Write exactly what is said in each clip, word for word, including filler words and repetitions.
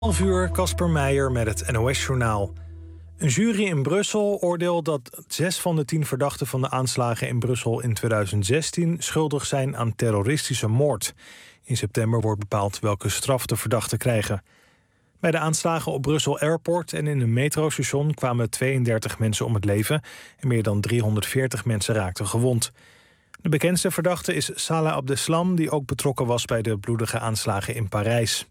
half uur, Casper Meijer met het N O S-journaal. Een jury in Brussel oordeelt dat zes van de tien verdachten van de aanslagen in Brussel in twintig zestien schuldig zijn aan terroristische moord. In september wordt bepaald welke straf de verdachten krijgen. Bij de aanslagen op Brussel Airport en in een metrostation kwamen tweeëndertig mensen om het leven en meer dan driehonderdveertig mensen raakten gewond. De bekendste verdachte is Salah Abdeslam, die ook betrokken was bij de bloedige aanslagen in Parijs.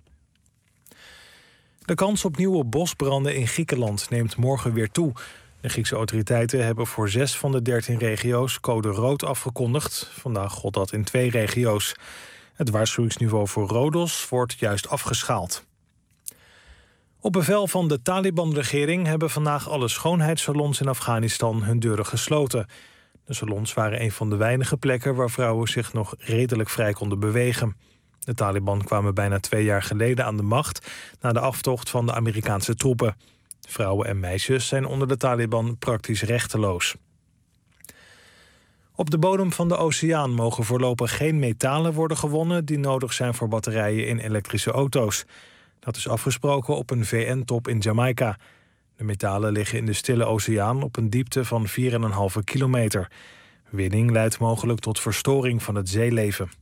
De kans op nieuwe bosbranden in Griekenland neemt morgen weer toe. De Griekse autoriteiten hebben voor zes van de dertien regio's code rood afgekondigd. Vandaag gold dat in twee regio's. Het waarschuwingsniveau voor Rodos wordt juist afgeschaald. Op bevel van de Taliban-regering hebben vandaag alle schoonheidssalons in Afghanistan hun deuren gesloten. De salons waren een van de weinige plekken waar vrouwen zich nog redelijk vrij konden bewegen. De Taliban kwamen bijna twee jaar geleden aan de macht na de aftocht van de Amerikaanse troepen. Vrouwen en meisjes zijn onder de Taliban praktisch rechteloos. Op de bodem van de oceaan mogen voorlopig geen metalen worden gewonnen die nodig zijn voor batterijen in elektrische auto's. Dat is afgesproken op een V N-top in Jamaica. De metalen liggen in de Stille Oceaan op een diepte van vier komma vijf kilometer. Winning leidt mogelijk tot verstoring van het zeeleven.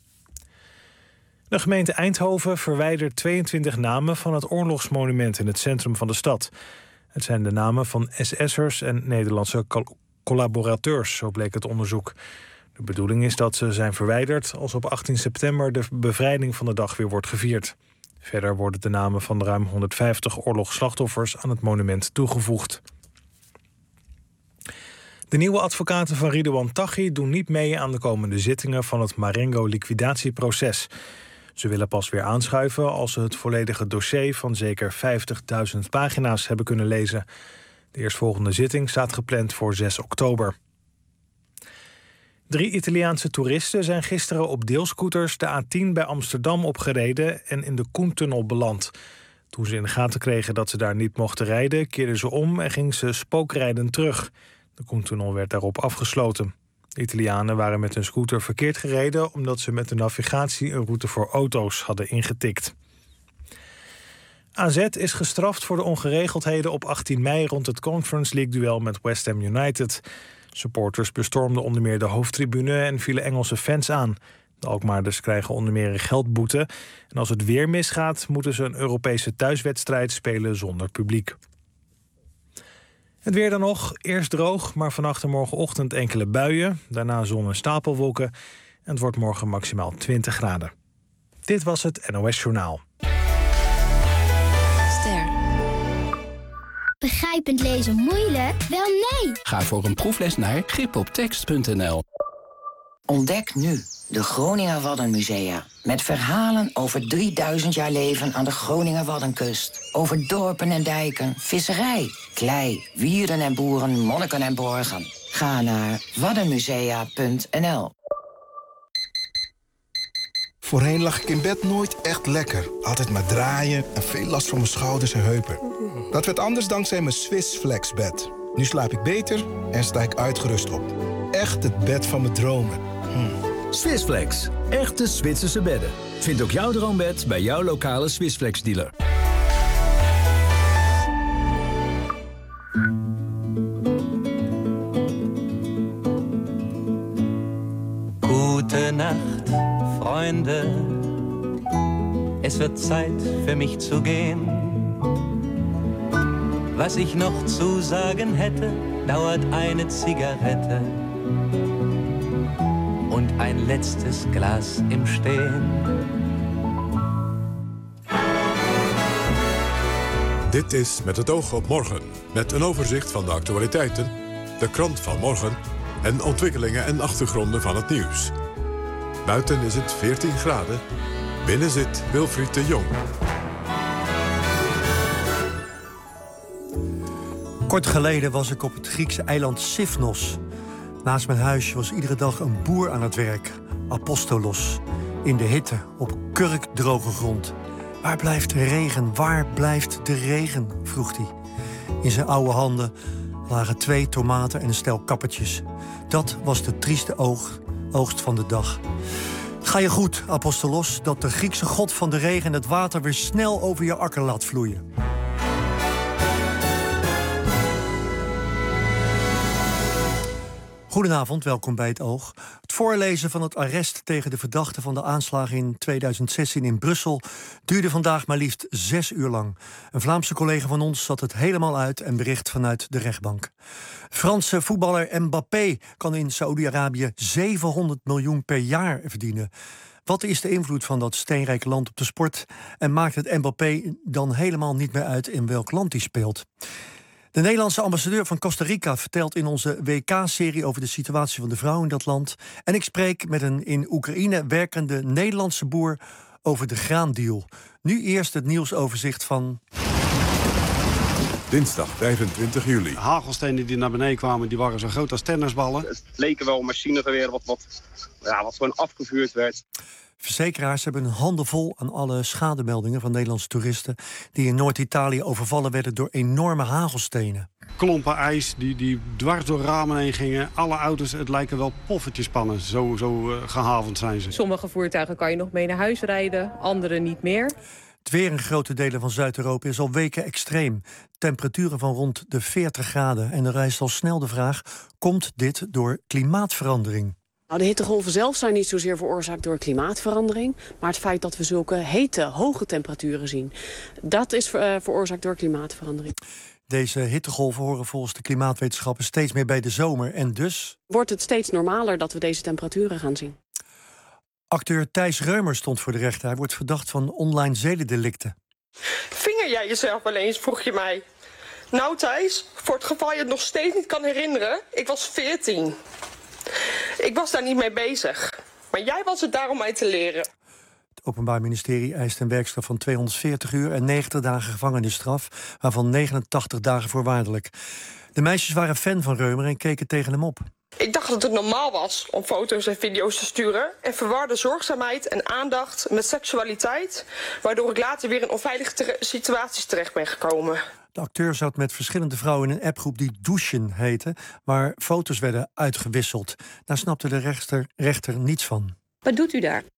De gemeente Eindhoven verwijdert tweeëntwintig namen van het oorlogsmonument in het centrum van de stad. Het zijn de namen van S S'ers en Nederlandse col- collaborateurs, zo bleek het onderzoek. De bedoeling is dat ze zijn verwijderd als op achttien september de bevrijding van de dag weer wordt gevierd. Verder worden de namen van ruim honderdvijftig oorlogsslachtoffers aan het monument toegevoegd. De nieuwe advocaten van Ridouan Taghi doen niet mee aan de komende zittingen van het Marengo-liquidatieproces. Ze willen pas weer aanschuiven als ze het volledige dossier van zeker vijftigduizend pagina's hebben kunnen lezen. De eerstvolgende zitting staat gepland voor zes oktober. Drie Italiaanse toeristen zijn gisteren op deelscooters de A tien bij Amsterdam opgereden en in de Koentunnel beland. Toen ze in de gaten kregen dat ze daar niet mochten rijden, keerden ze om en gingen ze spookrijden terug. De Koentunnel werd daarop afgesloten. De Italianen waren met hun scooter verkeerd gereden omdat ze met de navigatie een route voor auto's hadden ingetikt. A Z is gestraft voor de ongeregeldheden op achttien mei rond het Conference League-duel met West Ham United. Supporters bestormden onder meer de hoofdtribune en vielen Engelse fans aan. De Alkmaarders krijgen onder meer een geldboete. En als het weer misgaat, moeten ze een Europese thuiswedstrijd spelen zonder publiek. Het weer dan nog. Eerst droog, maar vannacht en morgenochtend enkele buien. Daarna zon en stapelwolken. En het wordt morgen maximaal twintig graden. Dit was het N O S-journaal. Ster. Begrijpend lezen moeilijk? Wel nee! Ga voor een proefles naar gripoptekst punt n l. Ontdek nu de Groninger Waddenmusea. Met verhalen over drieduizend jaar leven aan de Groninger Waddenkust. Over dorpen en dijken, visserij, klei, wierden en boeren, monniken en borgen. Ga naar waddenmusea punt n l. Voorheen lag ik in bed nooit echt lekker. Altijd maar draaien en veel last van mijn schouders en heupen. Dat werd anders dankzij mijn Swiss Flex bed. Nu slaap ik beter en sta ik uitgerust op. Echt het bed van mijn dromen. Hm. Swissflex. Echte Zwitserse bedden. Vind ook jouw droombed bij jouw lokale Swissflex dealer. Gute Nacht, Freunde. Es wird Zeit für mich zu gehen. Was ich noch zu sagen hätte, dauert eine Zigarette und ein letztes Glas im Stehen. Dit is Met het oog op morgen, met een overzicht van de actualiteiten, de krant van morgen en ontwikkelingen en achtergronden van het nieuws. Buiten is het veertien graden, binnen zit Wilfried de Jong. Kort geleden was ik op het Griekse eiland Sifnos. Naast mijn huisje was iedere dag een boer aan het werk, Apostolos. In de hitte, op kurkdroge grond. Waar blijft de regen, waar blijft de regen, vroeg hij. In zijn oude handen lagen twee tomaten en een stel kappertjes. Dat was de trieste oog, oogst van de dag. Ga je goed, apostolos, dat de Griekse god van de regen het water weer snel over je akker laat vloeien. Goedenavond, welkom bij Het Oog. Het voorlezen van het arrest tegen de verdachte van de aanslagen in tweeduizend zestien in Brussel duurde vandaag maar liefst zes uur lang. Een Vlaamse collega van ons zat het helemaal uit en bericht vanuit de rechtbank. Franse voetballer Mbappé kan in Saoedi-Arabië zevenhonderd miljoen per jaar verdienen. Wat is de invloed van dat steenrijke land op de sport? En maakt het Mbappé dan helemaal niet meer uit in welk land hij speelt? De Nederlandse ambassadeur van Costa Rica vertelt in onze W K-serie over de situatie van de vrouw in dat land. En ik spreek met een in Oekraïne werkende Nederlandse boer over de graandeal. Nu eerst het nieuwsoverzicht van Dinsdag vijfentwintig juli. Hagelstenen die naar beneden kwamen, die waren zo groot als tennisballen. Het leken wel een machinegeweer wat, wat, ja, wat gewoon afgevuurd werd. Verzekeraars hebben een handen vol aan alle schademeldingen van Nederlandse toeristen die in Noord-Italië overvallen werden door enorme hagelstenen. Klompen ijs die, die dwars door ramen heen gingen. Alle auto's, het lijken wel poffertjespannen. Zo, zo uh, gehavend zijn ze. Sommige voertuigen kan je nog mee naar huis rijden, andere niet meer. Het weer in grote delen van Zuid-Europa is al weken extreem. Temperaturen van rond de veertig graden. En er rijst al snel de vraag, komt dit door klimaatverandering? Nou, de hittegolven zelf zijn niet zozeer veroorzaakt door klimaatverandering, maar het feit dat we zulke hete, hoge temperaturen zien, dat is uh, veroorzaakt door klimaatverandering. Deze hittegolven horen volgens de klimaatwetenschappen steeds meer bij de zomer en dus wordt het steeds normaler dat we deze temperaturen gaan zien. Acteur Thijs Reumer stond voor de rechter. Hij wordt verdacht van online zedendelicten. Vinger jij jezelf wel eens, vroeg je mij. Nou Thijs, voor het geval je het nog steeds niet kan herinneren, ik was veertien. Ik was daar niet mee bezig. Maar jij was het daar om mij te leren. Het Openbaar Ministerie eist een werkstraf van tweehonderdveertig uur... en negentig dagen gevangenisstraf, waarvan negenentachtig dagen voorwaardelijk. De meisjes waren fan van Reumer en keken tegen hem op. Ik dacht dat het normaal was om foto's en video's te sturen... en verwarde zorgzaamheid en aandacht met seksualiteit... waardoor ik later weer in onveilige tere- situaties terecht ben gekomen. De acteur zat met verschillende vrouwen in een appgroep die Douchen heette... waar foto's werden uitgewisseld. Daar snapte de rechter, rechter niets van. Wat doet u daar?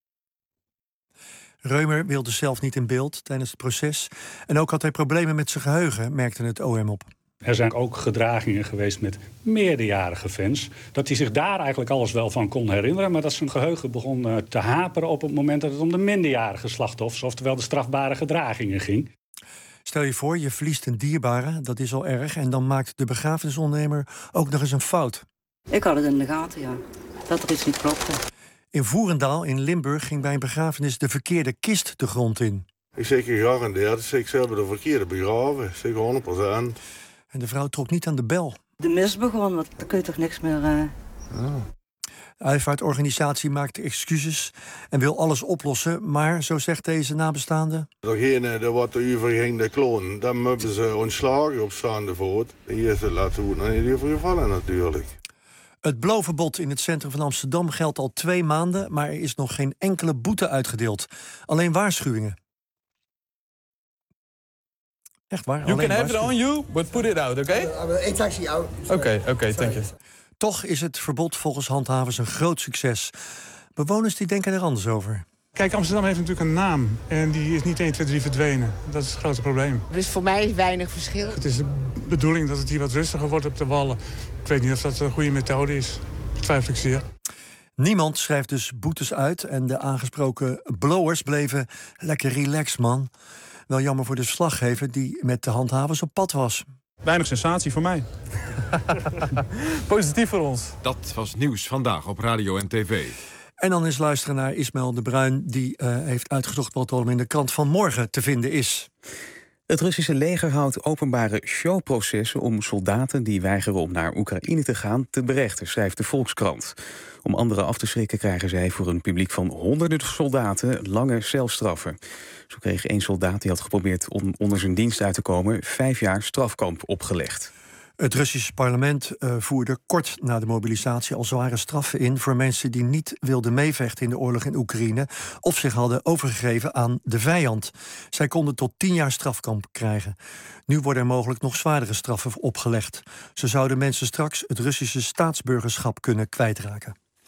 Reumer wilde zelf niet in beeld tijdens het proces. En ook had hij problemen met zijn geheugen, merkte het O M op. Er zijn ook gedragingen geweest met meerderjarige fans. Dat hij zich daar eigenlijk alles wel van kon herinneren... maar dat zijn geheugen begon uh, te haperen op het moment dat het om de minderjarige slachtoffers... oftewel de strafbare gedragingen ging. Stel je voor, je verliest een dierbare, dat is al erg... en dan maakt de begrafenisondernemer ook nog eens een fout. Ik had het in de gaten, ja. Dat er iets niet klopte. In Voerendaal in Limburg ging bij een begrafenis de verkeerde kist de grond in. Ik zeg gegarandeerd, ik zelf de verkeerde begraven. Zeker honderd procent. En de vrouw trok niet aan de bel. De mis begon, want dan kun je toch niks meer... Uh... Ja. De uitvaartorganisatie maakt excuses en wil alles oplossen... maar, zo zegt deze nabestaande... Degene die wat u verging de kloon, dan hebben ze ontslagen op staande voet. Hier is het laten hoe dan niet gevallen natuurlijk. Het blowverbod in het centrum van Amsterdam geldt al twee maanden... maar er is nog geen enkele boete uitgedeeld. Alleen waarschuwingen. Echt waar? You can have it on you, but put it out, oké? Eén taxi out. Oké, oké, dank je. Toch is het verbod volgens handhavers een groot succes. Bewoners die denken er anders over. Kijk, Amsterdam heeft natuurlijk een naam. En die is niet één, twee, drie verdwenen. Dat is het grote probleem. Dus voor mij is weinig verschil. Het is de bedoeling dat het hier wat rustiger wordt op de wallen. Ik weet niet of dat een goede methode is. Dat twijfel ik zeer. Niemand schrijft dus boetes uit. En de aangesproken blowers bleven lekker relaxed, man. Wel jammer voor de verslaggever die met de handhavers op pad was. Weinig sensatie voor mij. Positief voor ons. Dat was nieuws vandaag op radio en tv. En dan is luisteren naar Ismaël de Bruin... die uh, heeft uitgezocht wat er in de krant van morgen te vinden is. Het Russische leger houdt openbare showprocessen... om soldaten die weigeren om naar Oekraïne te gaan te berechten, schrijft de Volkskrant. Om anderen af te schrikken krijgen zij voor een publiek van honderden soldaten lange celstraffen. Zo kreeg één soldaat die had geprobeerd om onder zijn dienst uit te komen... vijf jaar strafkamp opgelegd. Het Russische parlement uh, voerde kort na de mobilisatie al zware straffen in... voor mensen die niet wilden meevechten in de oorlog in Oekraïne... of zich hadden overgegeven aan de vijand. Zij konden tot tien jaar strafkamp krijgen. Nu worden er mogelijk nog zwaardere straffen opgelegd. Zo zouden mensen straks het Russische staatsburgerschap kunnen kwijtraken.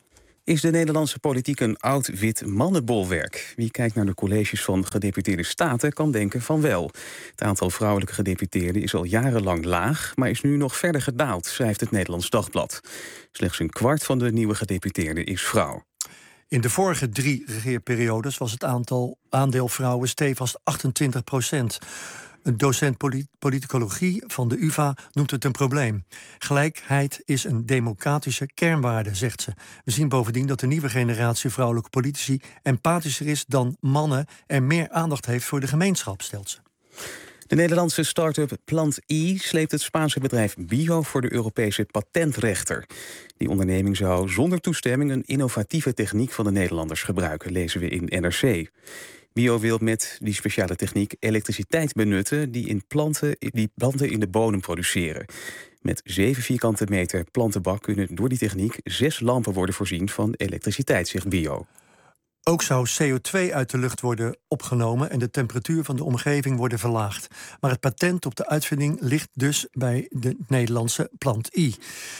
Is de Nederlandse politiek een oud-wit mannenbolwerk? Wie kijkt naar de colleges van gedeputeerde staten kan denken van wel. Het aantal vrouwelijke gedeputeerden is al jarenlang laag, maar is nu nog verder gedaald, schrijft het Nederlands Dagblad. Slechts een kwart van de nieuwe gedeputeerden is vrouw. In de vorige drie regeerperiodes was het aantal aandeel vrouwen stevast achtentwintig procent. Een docent polit- politicologie van de U vA noemt het een probleem. Gelijkheid is een democratische kernwaarde, zegt ze. We zien bovendien dat de nieuwe generatie vrouwelijke politici empathischer is dan mannen en meer aandacht heeft voor de gemeenschap, stelt ze. De Nederlandse start-up Plant I sleept het Spaanse bedrijf Bio voor de Europese patentrechter. Die onderneming zou zonder toestemming een innovatieve techniek van de Nederlanders gebruiken, lezen we in N R C. Bio wil met die speciale techniek elektriciteit benutten die, in planten, die planten in de bodem produceren. Met zeven vierkante meter plantenbak kunnen door die techniek zes lampen worden voorzien van elektriciteit, zegt Bio. Ook zou C O twee uit de lucht worden opgenomen en de temperatuur van de omgeving worden verlaagd. Maar het patent op de uitvinding ligt dus bij de Nederlandse Plant I.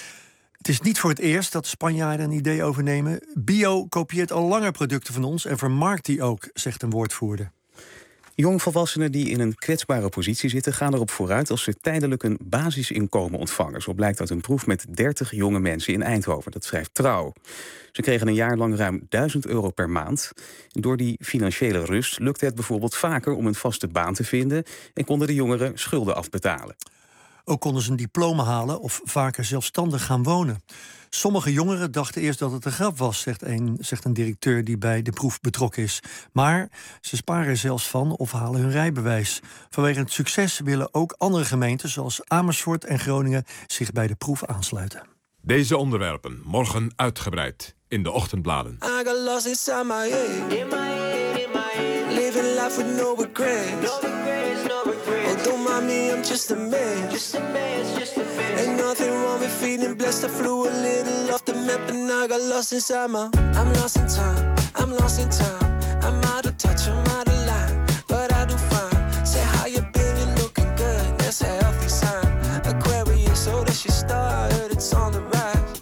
Het is niet voor het eerst dat de Spanjaarden een idee overnemen. Bio kopieert al langer producten van ons en vermarkt die ook, zegt een woordvoerder. Jongvolwassenen die in een kwetsbare positie zitten gaan erop vooruit als ze tijdelijk een basisinkomen ontvangen. Zo blijkt uit een proef met dertig jonge mensen in Eindhoven. Dat schrijft Trouw. Ze kregen een jaar lang ruim duizend euro per maand. Door die financiële rust lukte het bijvoorbeeld vaker om een vaste baan te vinden en konden de jongeren schulden afbetalen. Ook konden ze een diploma halen of vaker zelfstandig gaan wonen. Sommige jongeren dachten eerst dat het een grap was, zegt een, zegt een directeur die bij de proef betrokken is. Maar ze sparen er zelfs van of halen hun rijbewijs. Vanwege het succes willen ook andere gemeenten, zoals Amersfoort en Groningen, zich bij de proef aansluiten. Deze onderwerpen morgen uitgebreid in de ochtendbladen. I got lost inside my head. In my head, in my head. Living life with no regrets. No regrets, no regrets. Oh, don't mind me, I'm just a man. Just a man, just a man. Ain't nothing wrong with feeling blessed. I flew a little off the map and I got lost inside my. I'm lost in time, I'm lost in time. I'm out of touch, I'm out of line. But I do fine. Say how you been, you looking good. That's a healthy sign. Aquarius, so that's your star. I heard it's on the rise.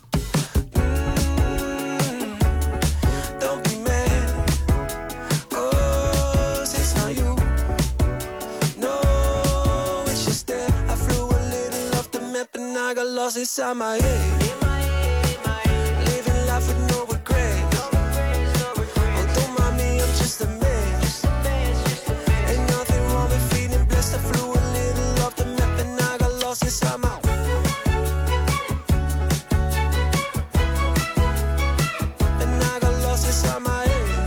I got lost inside my head. In my head, in my head. Living life with no regrets. No regrets, no regrets. Oh, don't mind me, I'm just a man. Just a man, just a man. Ain't nothing wrong with feeling blessed. I flew a little off the map and I got lost inside my. And I got lost inside my head.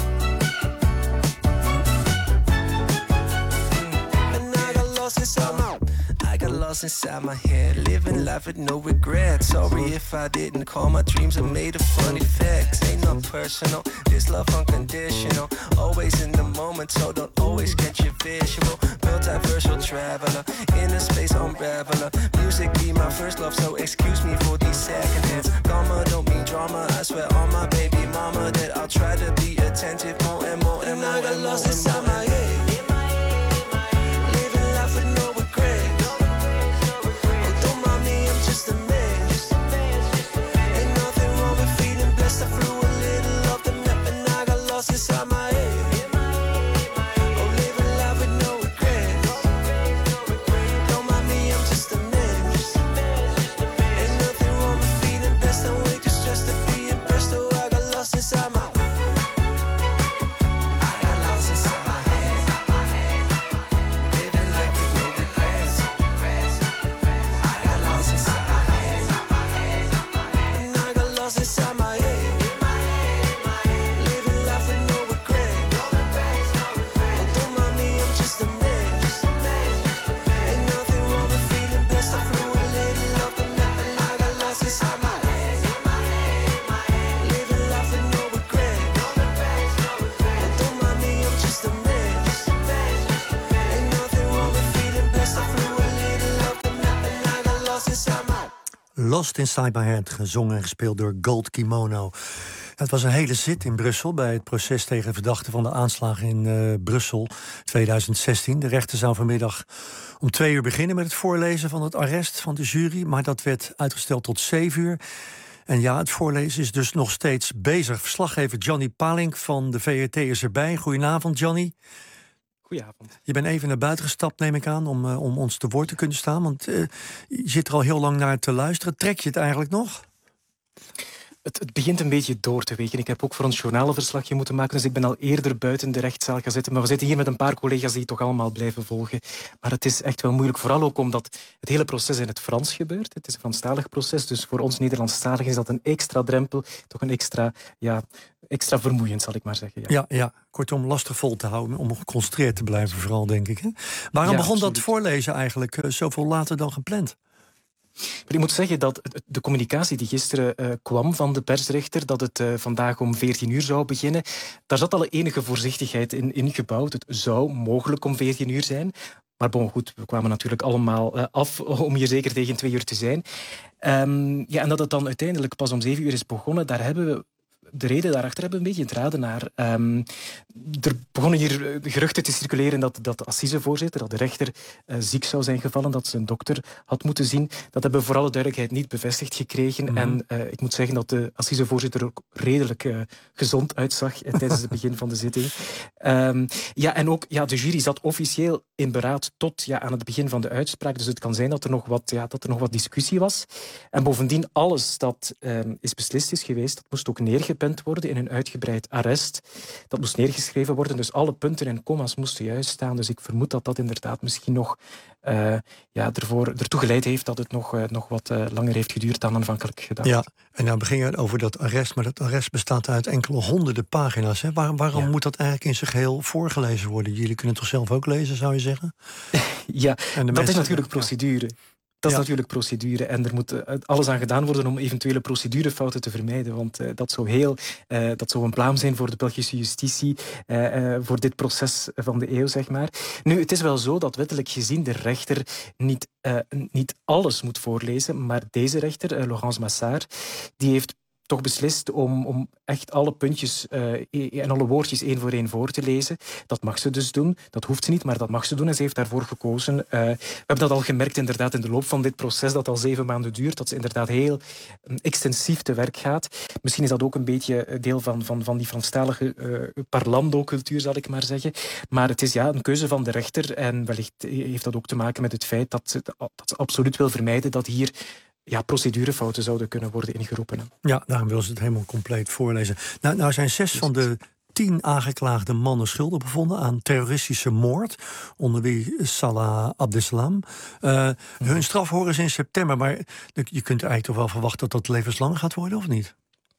And I got lost inside my. I got lost inside my head, living life with no regrets. Sorry if I didn't call my dreams are made of funny facts. Ain't not personal, this love unconditional. Always in the moment, so don't always get your visual. Multiversal traveler, inner space unraveler. Music be my first love, so excuse me for these second hands. Karma don't mean drama, I swear on my baby mama that I'll try to be attentive more and more and, and more. I got lost inside my head. Just a man. Ain't nothing wrong with feeling blessed. I flew a little off the map and I got lost inside my head. Oh, living life with no regrets. Don't mind me, I'm just a man. Ain't nothing wrong with feeling blessed. I'm way too stressed to be impressed. Oh, I got lost inside my. I got lost inside my head. Living life with no regrets. I got lost inside. Inside my head, living life with no regrets. Oh, don't mind me, I'm just a man. Ain't nothing wrong with feeling blessed. I flew a little off the map and I got lost inside my head. Living life with no regrets. Oh, don't mind me, I'm just a man. Ain't nothing wrong with feeling blessed. I flew a little off the map and I got lost inside my. Lost Inside My Head, gezongen en gespeeld door Gold Kimono. Het was een hele zit in Brussel bij het proces tegen verdachten van de aanslagen in uh, Brussel tweeduizend zestien. De rechter zou vanmiddag om twee uur beginnen met het voorlezen van het arrest van de jury, maar dat werd uitgesteld tot zeven uur. En ja, het voorlezen is dus nog steeds bezig. Verslaggever Johnny Palink van de V R T is erbij. Goedenavond, Johnny. Goedenavond. Je bent even naar buiten gestapt, neem ik aan, om, uh, om ons te woord te kunnen staan. Want uh, je zit er al heel lang naar te luisteren. Trek je het eigenlijk nog? Het, het begint een beetje door te weken. Ik heb ook voor ons journaal een verslagje moeten maken, dus ik ben al eerder buiten de rechtszaal gaan zitten. Maar we zitten hier met een paar collega's die het toch allemaal blijven volgen. Maar het is echt wel moeilijk, vooral ook omdat het hele proces in het Frans gebeurt. Het is een Franstalig proces, dus voor ons Nederlandstaligen is dat een extra drempel, toch een extra, ja, extra vermoeiend, zal ik maar zeggen. Ja, ja, ja. Kortom, lastig vol te houden, om geconcentreerd te blijven vooral, denk ik. Hè? Waarom ja, begon absoluut. dat voorlezen eigenlijk uh, zoveel later dan gepland? Maar ik moet zeggen dat de communicatie die gisteren uh, kwam van de persrechter, dat het uh, vandaag om veertien uur zou beginnen, daar zat al enige voorzichtigheid in ingebouwd. Het zou mogelijk om veertien uur zijn. Maar bon, goed, we kwamen natuurlijk allemaal uh, af om hier zeker tegen twee uur te zijn. Um, ja, en dat het dan uiteindelijk pas om zeven uur is begonnen, daar hebben we... De reden daarachter hebben we een beetje het raden naar. Um, er begonnen hier geruchten te circuleren dat, dat de assisevoorzitter, dat de rechter uh, ziek zou zijn gevallen, dat ze een dokter had moeten zien. Dat hebben we voor alle duidelijkheid niet bevestigd gekregen. Mm-hmm. En uh, ik moet zeggen dat de assisevoorzitter ook redelijk uh, gezond uitzag uh, tijdens het begin van de zitting. Um, ja, en ook ja, de jury zat officieel in beraad tot ja, aan het begin van de uitspraak. Dus het kan zijn dat er nog wat, ja, dat er nog wat discussie was. En bovendien, alles dat um, is beslist is geweest, dat moest ook neergepend worden in een uitgebreid arrest. Dat moest neergeschreven worden, dus alle punten en commas moesten juist staan. Dus ik vermoed dat dat inderdaad misschien nog uh, ja, ervoor, ertoe geleid heeft dat het nog, uh, nog wat uh, langer heeft geduurd dan aanvankelijk gedacht. Ja, en dan begin je over dat arrest, maar dat arrest bestaat uit enkele honderden pagina's. Hè? Waar, waarom ja. moet dat eigenlijk in zijn geheel voorgelezen worden? Jullie kunnen het toch zelf ook lezen, zou je zeggen? Ja, dat mensen, is natuurlijk ja. procedure. Dat is ja. natuurlijk procedure en er moet uh, alles aan gedaan worden om eventuele procedurefouten te vermijden. Want uh, dat, zou heel, uh, dat zou een blaam zijn voor de Belgische justitie, uh, uh, voor dit proces van de eeuw, zeg maar. Nu, het is wel zo dat wettelijk gezien de rechter niet, uh, niet alles moet voorlezen, maar deze rechter, uh, Laurence Massard, die heeft toch beslist om, om echt alle puntjes uh, en alle woordjes één voor één voor te lezen. Dat mag ze dus doen. Dat hoeft ze niet, maar dat mag ze doen. En ze heeft daarvoor gekozen. Uh, we hebben dat al gemerkt inderdaad in de loop van dit proces, dat al zeven maanden duurt, dat ze inderdaad heel um, extensief te werk gaat. Misschien is dat ook een beetje deel van, van, van die Franstalige uh, parlando-cultuur, zal ik maar zeggen. Maar het is ja een keuze van de rechter en wellicht heeft dat ook te maken met het feit dat ze, dat ze absoluut wil vermijden dat hier ja, procedurefouten zouden kunnen worden ingeroepen. Ja, daarom wil ze het helemaal compleet voorlezen. Nou, nou zijn zes van de tien aangeklaagde mannen schuldig bevonden aan terroristische moord, onder wie Salah Abdeslam. Uh, hun straf horen ze in september, maar je kunt eigenlijk toch wel verwachten dat dat levenslang gaat worden, of niet?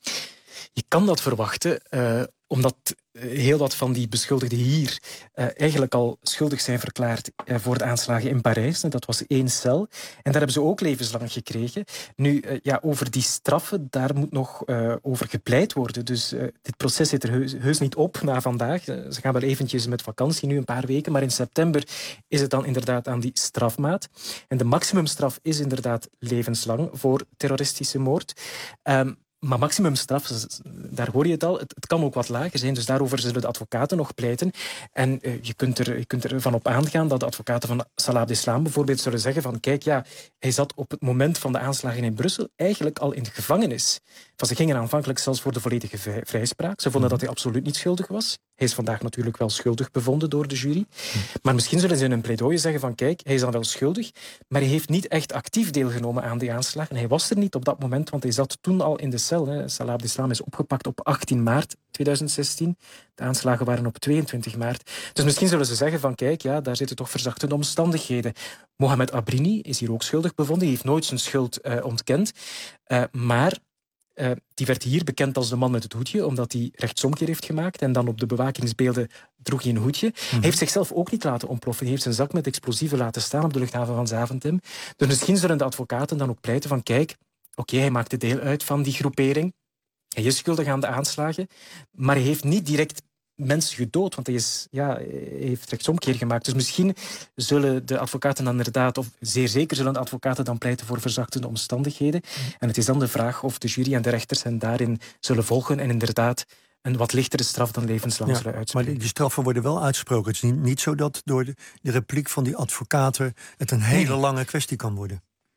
Je kan dat verwachten, uh, omdat heel wat van die beschuldigden hier uh, eigenlijk al schuldig zijn verklaard uh, voor de aanslagen in Parijs. Dat was één cel. En daar hebben ze ook levenslang gekregen. Nu, uh, ja, over die straffen, daar moet nog uh, over gepleit worden. Dus uh, dit proces zit er heus, heus niet op na vandaag. Uh, ze gaan wel eventjes met vakantie nu, een paar weken. Maar in september is het dan inderdaad aan die strafmaat. En de maximumstraf is inderdaad levenslang voor terroristische moord. Um, Maar maximumstraf, daar hoor je het al, het, het kan ook wat lager zijn. Dus daarover zullen de advocaten nog pleiten. En uh, je, kunt er, je kunt ervan op aangaan dat de advocaten van Salah Abdeslam bijvoorbeeld zullen zeggen van kijk, ja, hij zat op het moment van de aanslagen in Brussel eigenlijk al in de gevangenis. Van, ze gingen aanvankelijk zelfs voor de volledige vrij, vrijspraak. Ze vonden dat hij absoluut niet schuldig was. Hij is vandaag natuurlijk wel schuldig bevonden door de jury. Maar misschien zullen ze in een pleidooi zeggen van kijk, hij is dan wel schuldig, maar hij heeft niet echt actief deelgenomen aan die aanslagen. Hij was er niet op dat moment, want hij zat toen al in de cel. Hè. Salah Abdeslam is opgepakt op achttien maart tweeduizend zestien. De aanslagen waren op tweeëntwintig maart. Dus misschien zullen ze zeggen van kijk, ja, daar zitten toch verzachtende omstandigheden. Mohamed Abrini is hier ook schuldig bevonden. Hij heeft nooit zijn schuld uh, ontkend. Uh, maar Uh, die werd hier bekend als de man met het hoedje, omdat hij rechtsomkeer heeft gemaakt en dan op de bewakingsbeelden droeg hij een hoedje. Mm-hmm. Hij heeft zichzelf ook niet laten ontploffen. Hij heeft zijn zak met explosieven laten staan op de luchthaven van Zaventem. Dus misschien zullen de advocaten dan ook pleiten van kijk, oké, okay, hij maakte deel uit van die groepering. Hij is schuldig aan de aanslagen, maar hij heeft niet direct mensen gedood, want hij, is, ja, hij heeft rechtsomkeer gemaakt. Dus misschien zullen de advocaten dan inderdaad, of zeer zeker zullen de advocaten dan pleiten voor verzachtende omstandigheden. Mm. En het is dan de vraag of de jury en de rechters hen daarin zullen volgen en inderdaad een wat lichtere straf dan levenslang ja, zullen uitspreken. Maar die, die straffen worden wel uitgesproken. Het is niet, niet zo dat door de, de repliek van die advocaten het een hele lange kwestie kan worden.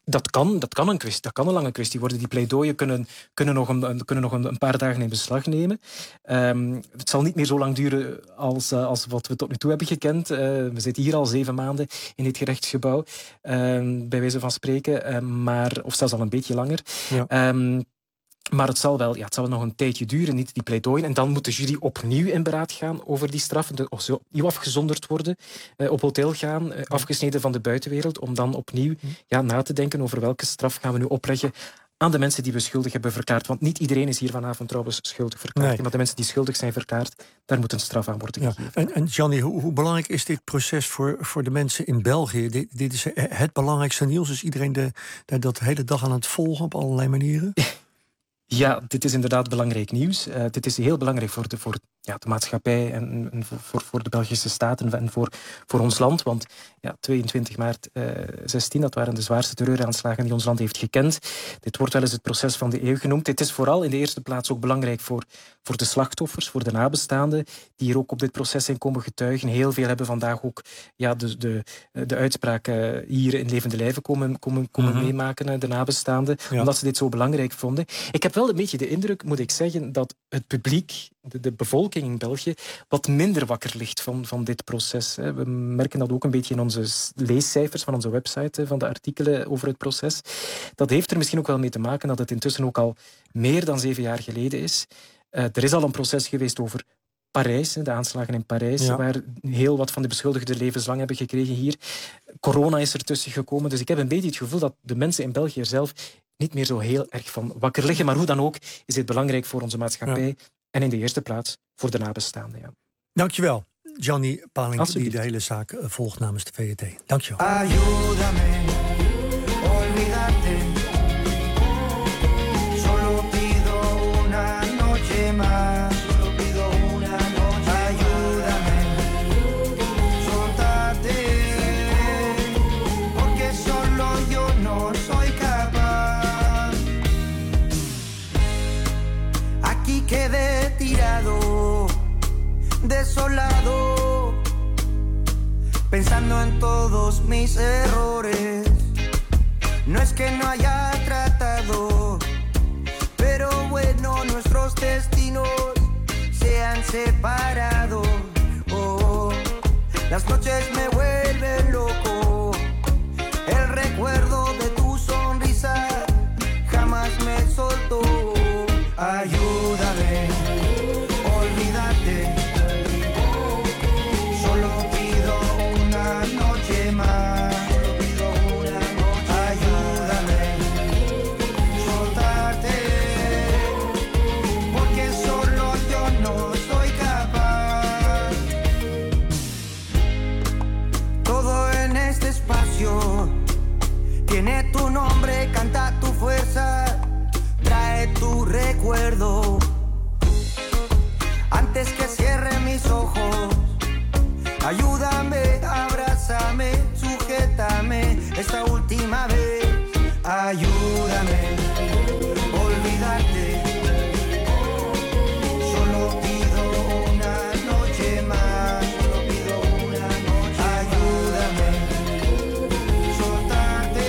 Dat kan, dat, kan een kwestie, dat kan een lange kwestie worden. Die pleidooien kunnen, kunnen nog, een, kunnen nog een, een paar dagen in beslag nemen. Um, het zal niet meer zo lang duren als, uh, als wat we tot nu toe hebben gekend. Uh, we zitten hier al zeven maanden in dit gerechtsgebouw, um, bij wijze van spreken. Um, maar, of zelfs al een beetje langer. Ja. Um, Maar het zal wel, ja, het zal nog een tijdje duren, niet die pleidooien. En dan moet de jury opnieuw in beraad gaan over die straffen. Of ze opnieuw afgezonderd worden, eh, op hotel gaan, eh, afgesneden van de buitenwereld, om dan opnieuw ja, na te denken over welke straf gaan we nu opleggen aan de mensen die we schuldig hebben verklaard. Want niet iedereen is hier vanavond trouwens schuldig verklaard. Nee. Maar de mensen die schuldig zijn verklaard, daar moet een straf aan worden gegeven. Ja. En, en Gianni, hoe, hoe belangrijk is dit proces voor, voor de mensen in België? Dit, dit is het belangrijkste nieuws. Is iedereen de, de, dat hele dag aan het volgen op allerlei manieren? Ja, dit is inderdaad belangrijk nieuws. Uh, dit is heel belangrijk voor de, voor, ja, de maatschappij en, en voor, voor de Belgische staat en, en voor, voor ons land. Want ja, tweeëntwintig maart uh, zestien, dat waren de zwaarste terreuraanslagen die ons land heeft gekend. Dit wordt wel eens het proces van de eeuw genoemd. Dit is vooral in de eerste plaats ook belangrijk voor, voor de slachtoffers, voor de nabestaanden, die hier ook op dit proces zijn komen getuigen. Heel veel hebben vandaag ook ja, de, de, de uitspraken hier in levende lijven komen, komen, komen mm-hmm. meemaken, de nabestaanden, ja. omdat ze dit zo belangrijk vonden. Ik heb wel een beetje de indruk, moet ik zeggen, dat het publiek, de, de bevolking in België, wat minder wakker ligt van, van dit proces. We merken dat ook een beetje in onze leescijfers van onze website, van de artikelen over het proces. Dat heeft er misschien ook wel mee te maken dat het intussen ook al meer dan zeven jaar geleden is. Uh, er is al een proces geweest over Parijs, de aanslagen in Parijs, ja. waar heel wat van de beschuldigden levenslang hebben gekregen hier. Corona is er tussen gekomen, dus ik heb een beetje het gevoel dat de mensen in België er zelf niet meer zo heel erg van wakker liggen. Maar hoe dan ook is dit belangrijk voor onze maatschappij. Ja. En in de eerste plaats voor de nabestaanden. Ja. Dankjewel, Gianni Paling, die de hele zaak uh, volgt namens de V R T. Dankjewel. Ayúdame, olvidarte. Solo pido una noche más. Solo pido una noche. Ayúdame, soltarte. Porque solo yo no soy capaz. Aquí quedé tirado, desolado, pensando en todos mis errores. No es que no haya tratado, pero bueno, nuestros destinos se han separado. Oh, las noches me vuelven loco, el recuerdo de tu sonrisa jamás me soltó. Ayúdame, olvídate. Solo pido una noche más. Solo pido una noche. Ayúdame, soltarte. Porque solo yo no soy capaz. Todo en este espacio tiene tu nombre, canta tu fuerza. Trae tu recuerdo antes que cierre mis ojos. Ayúdame, abrázame, sujétame esta última vez. Ayúdame, olvidarte. Solo pido una noche más. Solo pido una noche. Ayúdame, soltarte.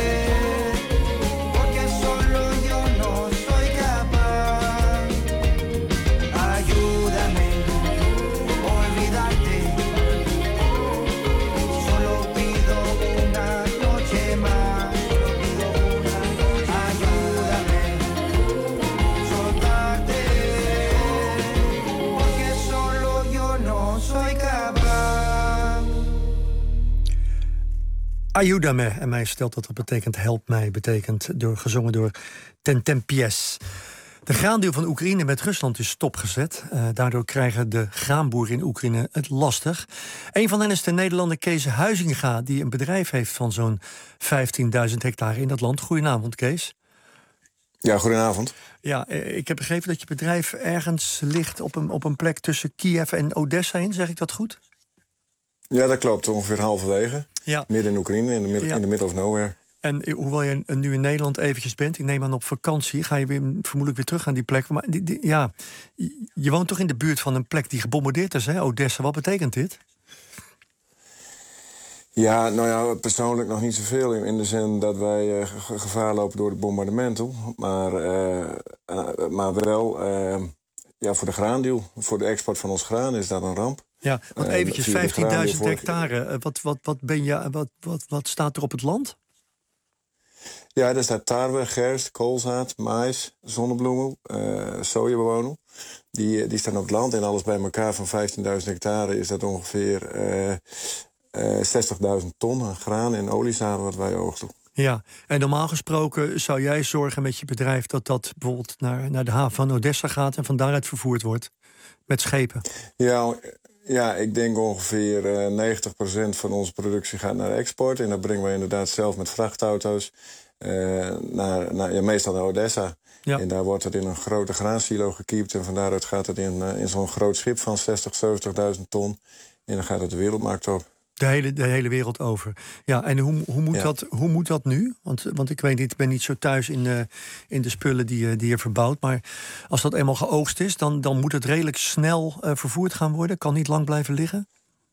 Porque solo yo no soy capaz. Ayúdame, olvidarte. Solo pido una noche más. Solo pido una noche. Ayúdame, soltarte. Porque solo yo no soy capaz. Ayúdame. En mij stelt dat dat betekent help mij, betekent door, gezongen door Tentempies. De graandeel van Oekraïne met Rusland is stopgezet. Uh, daardoor krijgen de graanboeren in Oekraïne het lastig. Een van hen is de Nederlander Kees Huizinga, die een bedrijf heeft van zo'n vijftienduizend hectare in dat land. Goedenavond, Kees. Ja, goedenavond. Ja, ik heb begrepen dat je bedrijf ergens ligt op een, op een plek tussen Kiev en Odessa in. Zeg ik dat goed? Ja, dat klopt. Ongeveer halverwege. Ja. Midden in Oekraïne, in de, mid- Ja. in the middle of nowhere. En hoewel je nu in Nederland eventjes bent, ik neem aan op vakantie, ga je weer, vermoedelijk weer terug aan die plek. Maar die, die, ja, je woont toch in de buurt van een plek die gebombardeerd is, hè? Odessa. Wat betekent dit? Ja, nou ja, persoonlijk nog niet zoveel. In de zin dat wij uh, gevaar lopen door de bombardementen. Maar, uh, uh, maar wel uh, ja, voor de graandeal, voor de export van ons graan is dat een ramp. Ja, want Uh, eventjes via de vijftienduizend graandeal hectare. Uh, Wat, wat, wat, ben je, wat, wat, wat staat er op het land? Ja, daar staat tarwe, gerst, koolzaad, maïs, zonnebloemen, uh, sojabewoner. Die, die staan op het land en alles bij elkaar van vijftienduizend hectare is dat ongeveer uh, uh, zestigduizend ton aan graan en oliezaden wat wij oogsten. Ja, en normaal gesproken zou jij zorgen met je bedrijf dat dat bijvoorbeeld naar, naar de haven van Odessa gaat en van daaruit vervoerd wordt met schepen? Ja, ja ik denk ongeveer uh, negentig procent van onze productie gaat naar export. En dat brengen we inderdaad zelf met vrachtauto's uh, naar, naar, ja, meestal naar Odessa. Ja. En daar wordt het in een grote graansilo gekiept. En van daaruit gaat het in, uh, in zo'n groot schip van zestig, zeventigduizend ton. En dan gaat het de wereldmarkt op. De hele, de hele wereld over. Ja, en hoe, hoe, moet, ja. dat, hoe moet dat nu? Want, want ik weet niet, ik ben niet zo thuis in, uh, in de spullen die, uh, die je verbouwt. Maar als dat eenmaal geoogst is, dan, dan moet het redelijk snel uh, vervoerd gaan worden. Kan niet lang blijven liggen?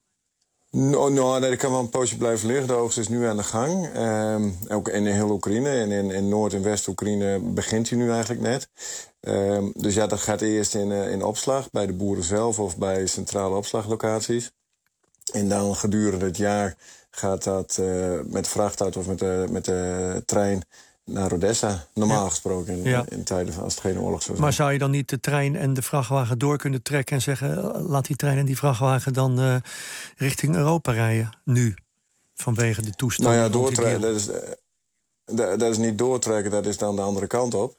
Nou, no, nee, dat kan wel een poosje blijven liggen. De oogst is nu aan de gang. Um, ook in heel Oekraïne en in, in Noord- en West-Oekraïne begint hij nu eigenlijk net. Um, dus ja, dat gaat eerst in, uh, in opslag bij de boeren zelf of bij centrale opslaglocaties. En dan gedurende het jaar gaat dat uh, met de vrachtauto of met de, met de trein naar Odessa. Normaal ja. gesproken in, ja. in tijden van als het geen oorlog zou zijn. Maar zou je dan niet de trein en de vrachtwagen door kunnen trekken en zeggen, laat die trein en die vrachtwagen dan uh, richting Europa rijden nu? Vanwege de toestand. Nou ja, doortrekken, dat is, uh, dat, dat is niet doortrekken, dat is dan de andere kant op.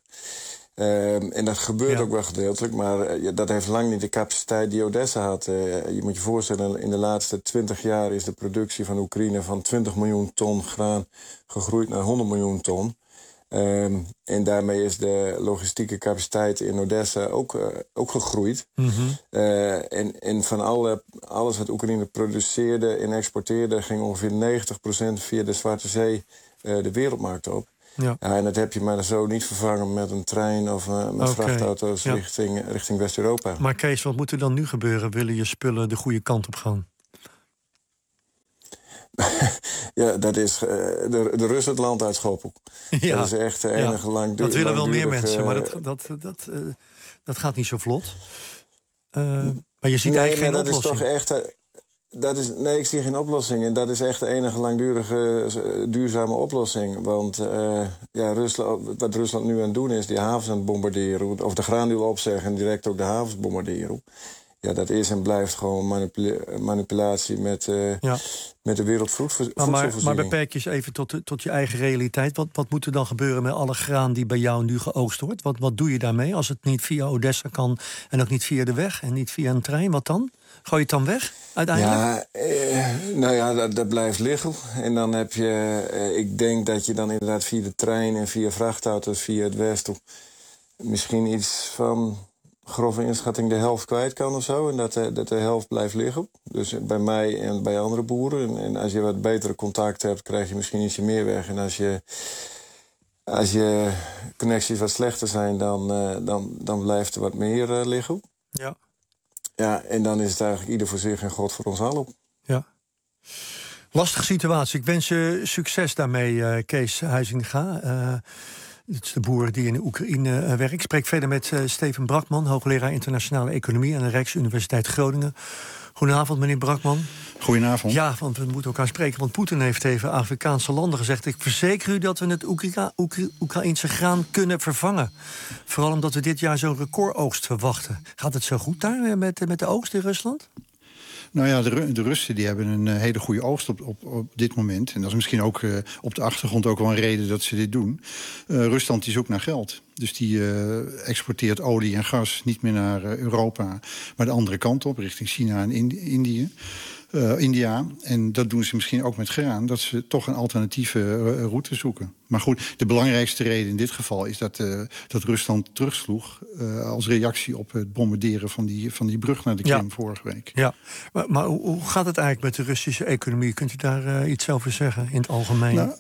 Uh, en dat gebeurt ja. ook wel gedeeltelijk, maar uh, dat heeft lang niet de capaciteit die Odessa had. Uh, je moet je voorstellen, in de laatste twintig jaar is de productie van Oekraïne van twintig miljoen ton graan gegroeid naar honderd miljoen ton. Um, en daarmee is de logistieke capaciteit in Odessa ook, uh, ook gegroeid. Mm-hmm. Uh, en, en van alle, alles wat Oekraïne produceerde en exporteerde ging ongeveer negentig procent via de Zwarte Zee uh, de wereldmarkt op. Ja. Ja, en dat heb je maar zo niet vervangen met een trein of uh, met okay. vrachtauto's ja. richting, richting West-Europa. Maar Kees, wat moet er dan nu gebeuren? Willen je spullen de goede kant op gaan? Ja, dat is uh, de, de Russen het land uitschoppen. Ja. Dat is echt de enige ja. langdurig. Dat willen wel meer mensen, maar dat, dat, dat, uh, dat gaat niet zo vlot. Uh, maar je ziet nee, eigenlijk geen dat oplossing. Is toch echt, uh, dat is, nee, ik zie geen oplossing. En dat is echt de enige langdurige uh, duurzame oplossing. Want uh, ja, Rusland, wat Rusland nu aan het doen is, die havens aan het bombarderen, of de graandeal opzeggen en direct ook de havens bombarderen. Ja, dat is en blijft gewoon manipula- manipulatie met, uh, ja. met de wereldvoedselvoorziening. Maar, maar, maar beperk je eens even tot, tot je eigen realiteit. Wat, wat moet er dan gebeuren met alle graan die bij jou nu geoogst wordt? Wat, wat doe je daarmee als het niet via Odessa kan en ook niet via de weg en niet via een trein? Wat dan? Gooi je het dan weg uiteindelijk? Ja, eh, nou ja, dat, dat blijft liggen. En dan heb je, eh, ik denk dat je dan inderdaad via de trein en via vrachtauto's via het westen misschien iets van grove inschatting de helft kwijt kan of zo. En dat de, dat de helft blijft liggen. Dus bij mij en bij andere boeren. En, en als je wat betere contact hebt, krijg je misschien ietsje meer weg. En als je, als je connecties wat slechter zijn, dan, uh, dan, dan blijft er wat meer uh, liggen. Ja. Ja, en dan is het eigenlijk ieder voor zich en God voor ons allen. Ja. Lastige situatie. Ik wens je succes daarmee, uh, Kees Huizinga. Uh, Het is de boer die in de Oekraïne uh, werkt. Ik spreek verder met uh, Steven Brakman, hoogleraar internationale economie aan de Rijksuniversiteit Groningen. Goedenavond, meneer Brakman. Goedenavond. Ja, want we moeten elkaar spreken, want Poetin heeft tegen Afrikaanse landen gezegd: ik verzeker u dat we het Oekra- Oekra- Oekraïnse graan kunnen vervangen. Vooral omdat we dit jaar zo'n recordoogst verwachten. Gaat het zo goed daar met, met de oogst in Rusland? Nou ja, de, de Russen die hebben een uh, hele goede oogst op, op, op dit moment. En dat is misschien ook uh, op de achtergrond ook wel een reden dat ze dit doen. Uh, Rusland die zoekt naar geld. Dus die uh, exporteert olie en gas niet meer naar uh, Europa, maar de andere kant op, richting China en Indi- Indië. Uh, India. En dat doen ze misschien ook met graan, dat ze toch een alternatieve uh, route zoeken. Maar goed, de belangrijkste reden in dit geval is dat, uh, dat Rusland terugsloeg uh, als reactie op het bombarderen van die, van die brug naar de Krim ja. vorige week. Ja, maar, maar hoe gaat het eigenlijk met de Russische economie? Kunt u daar uh, iets over zeggen in het algemeen? Nou,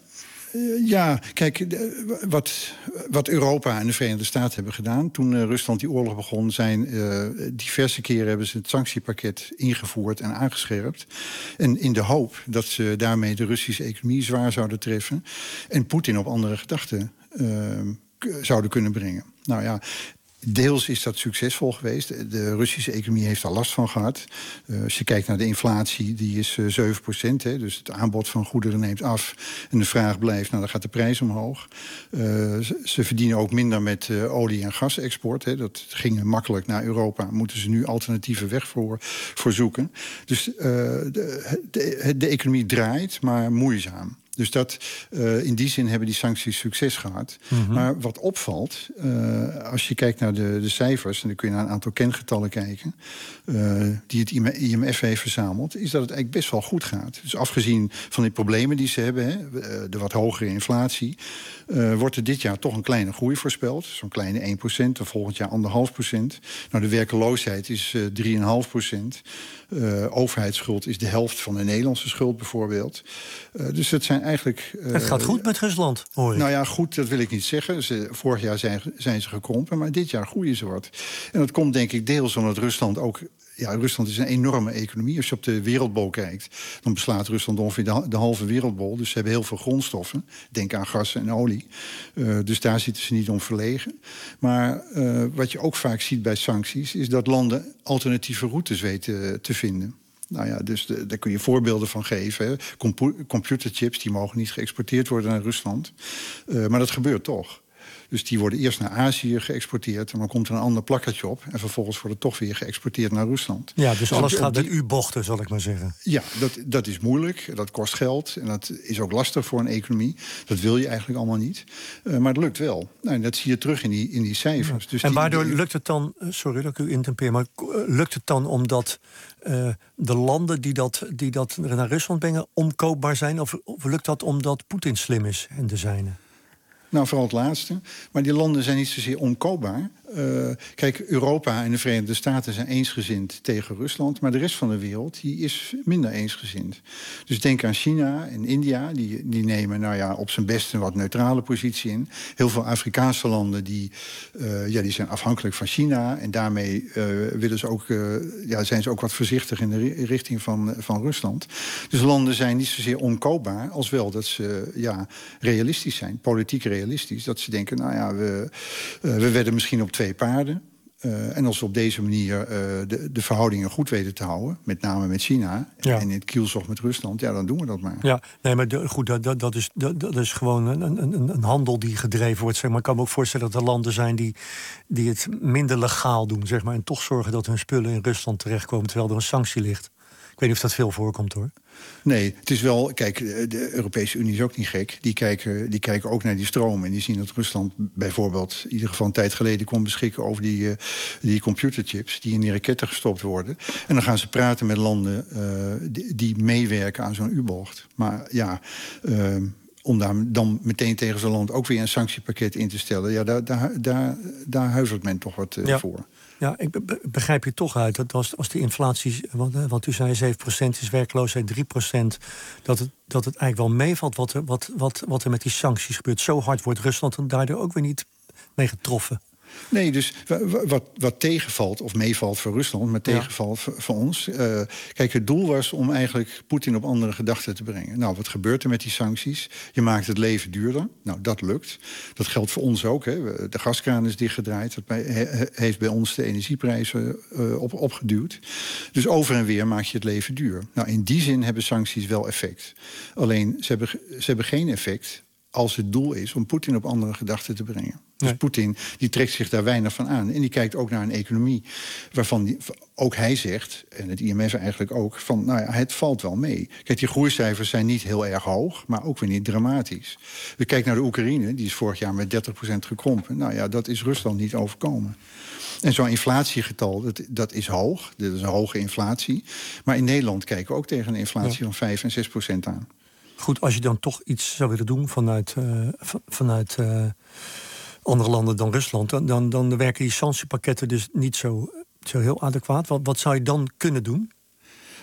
Uh, ja, kijk, de, wat, wat Europa en de Verenigde Staten hebben gedaan... toen uh, Rusland die oorlog begon... zijn uh, diverse keren hebben ze het sanctiepakket ingevoerd en aangescherpt. En in de hoop dat ze daarmee de Russische economie zwaar zouden treffen... en Poetin op andere gedachten uh, k- zouden kunnen brengen. Nou ja... Deels is dat succesvol geweest. De Russische economie heeft daar last van gehad. Uh, als je kijkt naar de inflatie, die is uh, zeven procent. Hè, dus het aanbod van goederen neemt af en de vraag blijft, nou, dan gaat de prijs omhoog. Uh, ze, ze verdienen ook minder met uh, olie- en gasexport. Hè. Dat ging makkelijk naar Europa. Moeten ze nu alternatieve weg voor, voor zoeken. Dus uh, de, de, de economie draait, maar moeizaam. Dus dat, uh, in die zin hebben die sancties succes gehad. Mm-hmm. Maar wat opvalt, uh, als je kijkt naar de, de cijfers... en dan kun je naar een aantal kengetallen kijken... Uh, die het I M F heeft verzameld... is dat het eigenlijk best wel goed gaat. Dus afgezien van die problemen die ze hebben... Hè, de wat hogere inflatie... Uh, wordt er dit jaar toch een kleine groei voorspeld. Zo'n kleine één procent, en volgend jaar anderhalf procent. Nou, de werkeloosheid is uh, drie komma vijf procent. Uh, overheidsschuld is de helft van de Nederlandse schuld bijvoorbeeld. Uh, dus het zijn eigenlijk... Uh, het gaat goed met Rusland, hoor ik. Nou ja, goed, dat wil ik niet zeggen. Ze, vorig jaar zijn, zijn ze gekrompen, maar dit jaar groeien ze wat. En dat komt denk ik deels omdat Rusland ook... Ja, Rusland is een enorme economie. Als je op de wereldbol kijkt, dan beslaat Rusland ongeveer de, de halve wereldbol. Dus ze hebben heel veel grondstoffen. Denk aan gas en olie. Uh, dus daar zitten ze niet om verlegen. Maar uh, wat je ook vaak ziet bij sancties... is dat landen alternatieve routes weten te vinden. Nou ja, dus de, daar kun je voorbeelden van geven. Hè. Compu- computerchips die mogen niet geëxporteerd worden naar Rusland. Uh, maar dat gebeurt toch. Dus die worden eerst naar Azië geëxporteerd... en dan komt er een ander plakkertje op... en vervolgens wordt het toch weer geëxporteerd naar Rusland. Ja, dus alles gaat met U-bochten, zal ik maar zeggen. Ja, dat, dat is moeilijk, dat kost geld... en dat is ook lastig voor een economie. Dat wil je eigenlijk allemaal niet. Uh, maar het lukt wel. Nou, en dat zie je terug in die, in die cijfers. Dus en waardoor die, lukt het dan... Sorry dat ik u interrompeer, maar lukt het dan omdat... Uh, de landen die dat, die dat naar Rusland brengen omkoopbaar zijn? Of, of lukt dat omdat Poetin slim is en de zijne? Nou, vooral het laatste. Maar die landen zijn niet zozeer onkoopbaar. Uh, kijk, Europa en de Verenigde Staten zijn eensgezind tegen Rusland... maar de rest van de wereld die is minder eensgezind. Dus denk aan China en India. Die, die nemen nou ja, op zijn best een wat neutrale positie in. Heel veel Afrikaanse landen die, uh, ja, die zijn afhankelijk van China... en daarmee uh, willen ze ook, uh, ja, zijn ze ook wat voorzichtig in de richting van, van Rusland. Dus landen zijn niet zozeer onkoopbaar... als wel dat ze ja, realistisch zijn, politiek realistisch. Dat ze denken, nou ja, we, uh, we werden misschien op twee paarden. Uh, en als we op deze manier uh, de, de verhoudingen goed weten te houden... met name met China ja. en in het kielzog met Rusland... ja, dan doen we dat maar. Ja, nee, maar de, goed, dat, dat, is, dat, dat is gewoon een, een, een handel die gedreven wordt. Zeg maar. Ik kan me ook voorstellen dat er landen zijn die, die het minder legaal doen... Zeg maar, en toch zorgen dat hun spullen in Rusland terechtkomen... terwijl er een sanctie ligt. Ik weet niet of dat veel voorkomt, hoor. Nee, het is wel... Kijk, de Europese Unie is ook niet gek. Die kijken, die kijken ook naar die stroom. En die zien dat Rusland bijvoorbeeld... in ieder geval een tijd geleden kon beschikken... over die, uh, die computerchips die in die raketten gestopt worden. En dan gaan ze praten met landen uh, die, die meewerken aan zo'n U-bocht. Maar ja... Uh, om daar dan meteen tegen zo'n land ook weer een sanctiepakket in te stellen... ja, daar, daar, daar, daar huivert men toch wat uh, ja. voor. Ja, ik begrijp je toch uit dat als, als de inflatie... Want, want u zei zeven procent is werkloosheid, drie procent... dat het, dat het eigenlijk wel meevalt wat er, wat, wat, wat er met die sancties gebeurt. Zo hard wordt Rusland en daardoor ook weer niet mee getroffen. Nee, dus wat, wat tegenvalt, of meevalt voor Rusland... maar tegenvalt ja. voor, voor ons... Uh, kijk, het doel was om eigenlijk Poetin op andere gedachten te brengen. Nou, wat gebeurt er met die sancties? Je maakt het leven duurder. Nou, dat lukt. Dat geldt voor ons ook. Hè. De gaskraan is dichtgedraaid. Dat bij, he, heeft bij ons de energieprijzen uh, op, opgeduwd. Dus over en weer maak je het leven duur. Nou, in die zin hebben sancties wel effect. Alleen, ze hebben, ze hebben geen effect... als het doel is om Poetin op andere gedachten te brengen. Dus nee. Poetin die trekt zich daar weinig van aan. En die kijkt ook naar een economie waarvan die, ook hij zegt... en het I M F eigenlijk ook, van nou ja, het valt wel mee. Kijk, die groeicijfers zijn niet heel erg hoog... maar ook weer niet dramatisch. We kijken naar de Oekraïne, die is vorig jaar met dertig procent gekrompen. Nou ja, dat is Rusland niet overkomen. En zo'n inflatiegetal, dat, dat is hoog. Dit is een hoge inflatie. Maar in Nederland kijken we ook tegen een inflatie ja. van vijf en zes procent aan. Goed, als je dan toch iets zou willen doen vanuit, uh, vanuit uh, andere landen dan Rusland... Dan, dan, dan werken die sanctiepakketten dus niet zo, zo heel adequaat. Wat, wat zou je dan kunnen doen?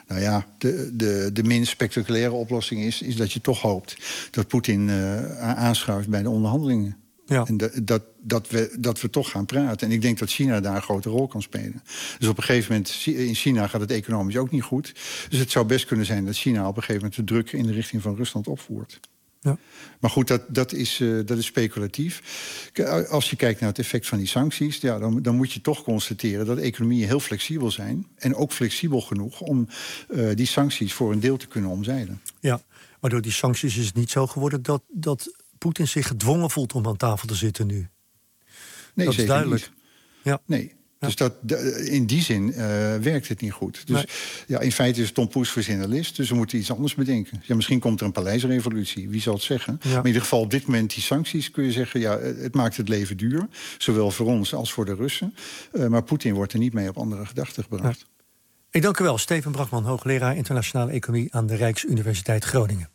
Nou ja, de, de, de minst spectaculaire oplossing is, is dat je toch hoopt dat Poetin uh, aanschuift bij de onderhandelingen. Ja. En de, dat, dat, we, dat we toch gaan praten. En ik denk dat China daar een grote rol kan spelen. Dus op een gegeven moment, in China gaat het economisch ook niet goed. Dus het zou best kunnen zijn dat China op een gegeven moment de druk in de richting van Rusland opvoert. Ja. Maar goed, dat, dat, is, uh, dat is speculatief. Als je kijkt naar het effect van die sancties, ja, dan, dan moet je toch constateren dat economieën heel flexibel zijn. En ook flexibel genoeg om uh, die sancties voor een deel te kunnen omzeilen. Ja, maar door die sancties is het niet zo geworden dat, dat Poetin zich gedwongen voelt om aan tafel te zitten nu. Nee, dat is duidelijk. Niet. Ja. Nee. Ja. Dus dat, in die zin uh, werkt het niet goed. Dus nee. ja, in feite is Tom Poes verzinnalist, dus we moeten iets anders bedenken. Ja, misschien komt er een paleisrevolutie, wie zal het zeggen? Ja. Maar in ieder geval op dit moment die sancties kun je zeggen, ja, het maakt het leven duur. Zowel voor ons als voor de Russen. Uh, maar Poetin wordt er niet mee op andere gedachten gebracht. Ja. Ik dank u wel, Steven Brachman, hoogleraar internationale economie aan de Rijksuniversiteit Groningen.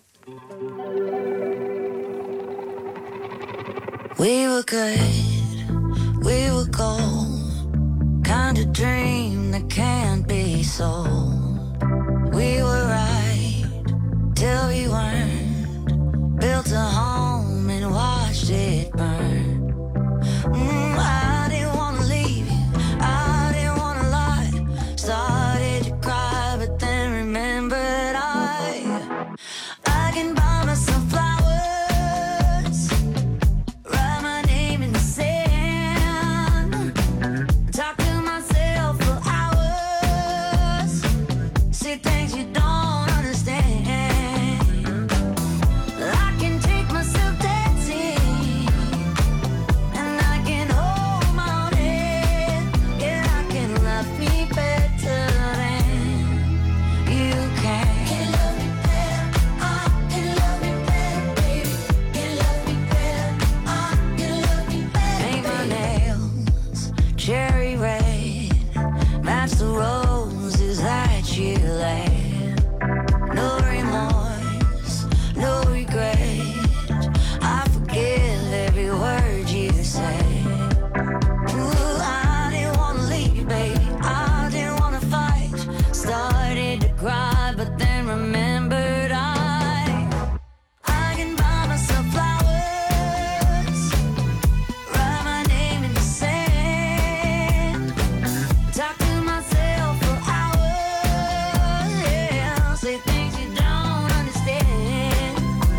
We were good, we were gold. Kind of dream that can't be sold. We were right till we weren't. Built a home and watched it burn. Mm, I didn't want to leave you, I didn't want to lie. Started to cry but then remembered I I can buy myself flowers, write my name in the sand, talk to myself for hours, say things you don't understand. I can take myself dancing, and I can hold my own head. Yeah, I can love me better than you can. Can love me better, I can love me better, baby. Can love me better, I can love me better. Paint my nails cherry red, match the roses that you laid. No remorse, no regret. I forgive every word you say. Ooh, I didn't want to leave you, baby. I didn't want to fight. Started to cry, but then remembered I I can buy myself flowers, write my name in the sand, talk to myself for hours, yeah, say things you don't understand.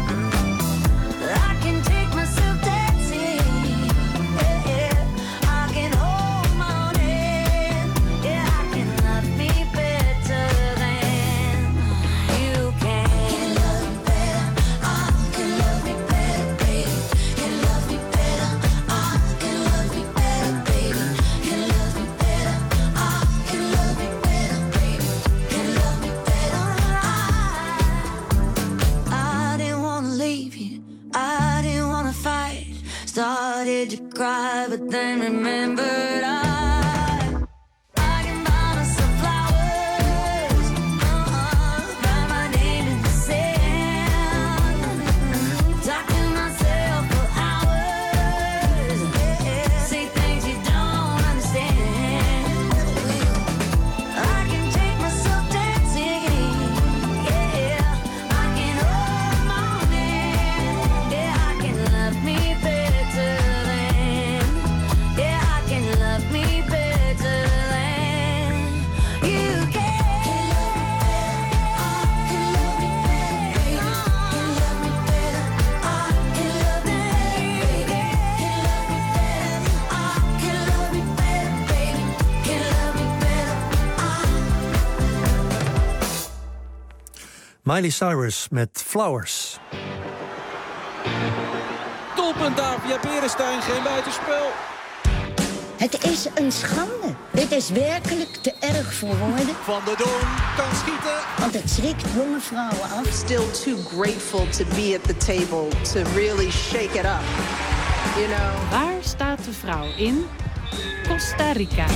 I can take myself dancing, yeah, yeah. I can hold my own hand, yeah, I can love me better than you can. Can love me better, I can love me better, baby. Can love me better, I can love me better, baby. Can love me better, I can love me better, baby. Can love me better, I I didn't want to leave you, I didn't want to fight. Started to cry, but then remembered I I can buy myself flowers, uh-uh, write my name in the sand, talk to myself for hours, yeah, say things you don't understand. I can take myself dancing, yeah, I can hold my own hand, yeah, I can love me better than, yeah, I can love me better than you can. I can love me better, baby. Can love me better, I can love me better, can love me better, I can love me better, baby. Can love me better, Miley Cyrus met Flowers. Doelpunt daar via Beresteyn, geen buitenspel. Het is een schande. Dit is werkelijk te erg voor woorden. Van der Doorn kan schieten. Want het schrikt jonge vrouwen af. Still too grateful to be at the table to really shake it up. You know. Waar staat de vrouw in Costa Rica?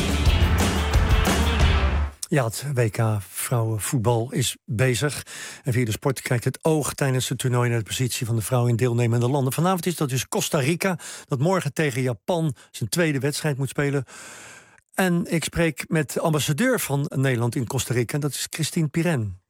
Ja, het W K vrouwenvoetbal is bezig. En via de sport kijkt het oog tijdens het toernooi naar de positie van de vrouw in deelnemende landen. Vanavond is dat dus Costa Rica, dat morgen tegen Japan zijn tweede wedstrijd moet spelen. En ik spreek met de ambassadeur van Nederland in Costa Rica. En dat is Christine Piren.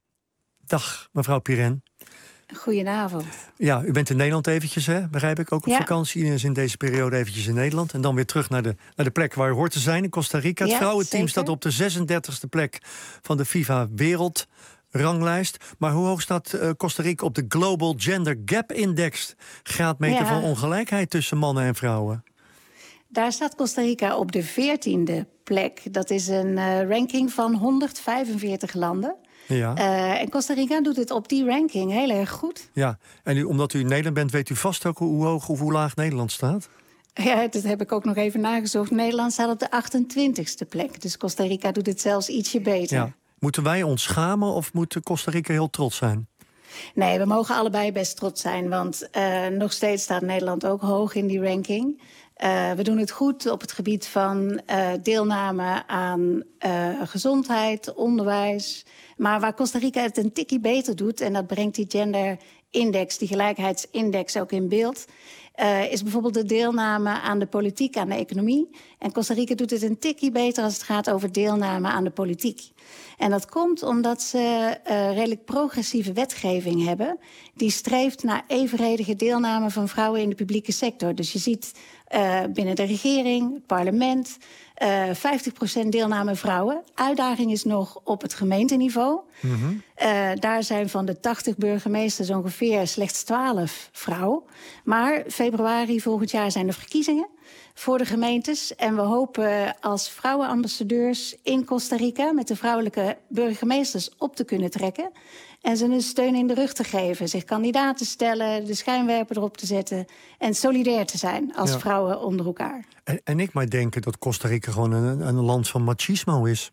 Dag, mevrouw Piren. Goedenavond. Ja, u bent in Nederland eventjes, hè? Begrijp ik, ook op Ja. vakantie. U is in deze periode eventjes in Nederland. En dan weer terug naar de, naar de plek waar u hoort te zijn, in Costa Rica. Het Ja, vrouwenteam zeker. staat op de zesendertigste plek van de FIFA Wereldranglijst. Maar hoe hoog staat uh, Costa Rica op de Global Gender Gap Index? Graadmeter Ja. van ongelijkheid tussen mannen en vrouwen. Daar staat Costa Rica op de veertiende plek. Dat is een uh, ranking van honderdvijfenveertig landen. Ja. Uh, en Costa Rica doet het op die ranking heel erg goed. Ja, en u, omdat u in Nederland bent, weet u vast ook hoe hoog of hoe laag Nederland staat? Ja, dat heb ik ook nog even nagezocht. Nederland staat op de achtentwintigste plek. Dus Costa Rica doet het zelfs ietsje beter. Ja. Moeten wij ons schamen of moet Costa Rica heel trots zijn? Nee, we mogen allebei best trots zijn. Want uh, nog steeds staat Nederland ook hoog in die ranking. Uh, we doen het goed op het gebied van uh, deelname aan uh, gezondheid, onderwijs. Maar waar Costa Rica het een tikkie beter doet, en dat brengt die genderindex, die gelijkheidsindex ook in beeld, Uh, is bijvoorbeeld de deelname aan de politiek, aan de economie. En Costa Rica doet het een tikkie beter als het gaat over deelname aan de politiek. En dat komt omdat ze uh, redelijk progressieve wetgeving hebben, die streeft naar evenredige deelname van vrouwen in de publieke sector. Dus je ziet uh, binnen de regering, het parlement, uh, vijftig procent deelname vrouwen. Uitdaging is nog op het gemeenteniveau. Mm-hmm. Uh, daar zijn van de tachtig burgemeesters ongeveer slechts twaalf vrouwen. Maar februari volgend jaar zijn er verkiezingen voor de gemeentes. En we hopen als vrouwenambassadeurs in Costa Rica met de vrouwelijke burgemeesters op te kunnen trekken. En ze een steun in de rug te geven. Zich kandidaat te stellen, de schijnwerper erop te zetten. En solidair te zijn als Ja. vrouwen onder elkaar. En, en ik maar denken dat Costa Rica gewoon een, een land van machismo is.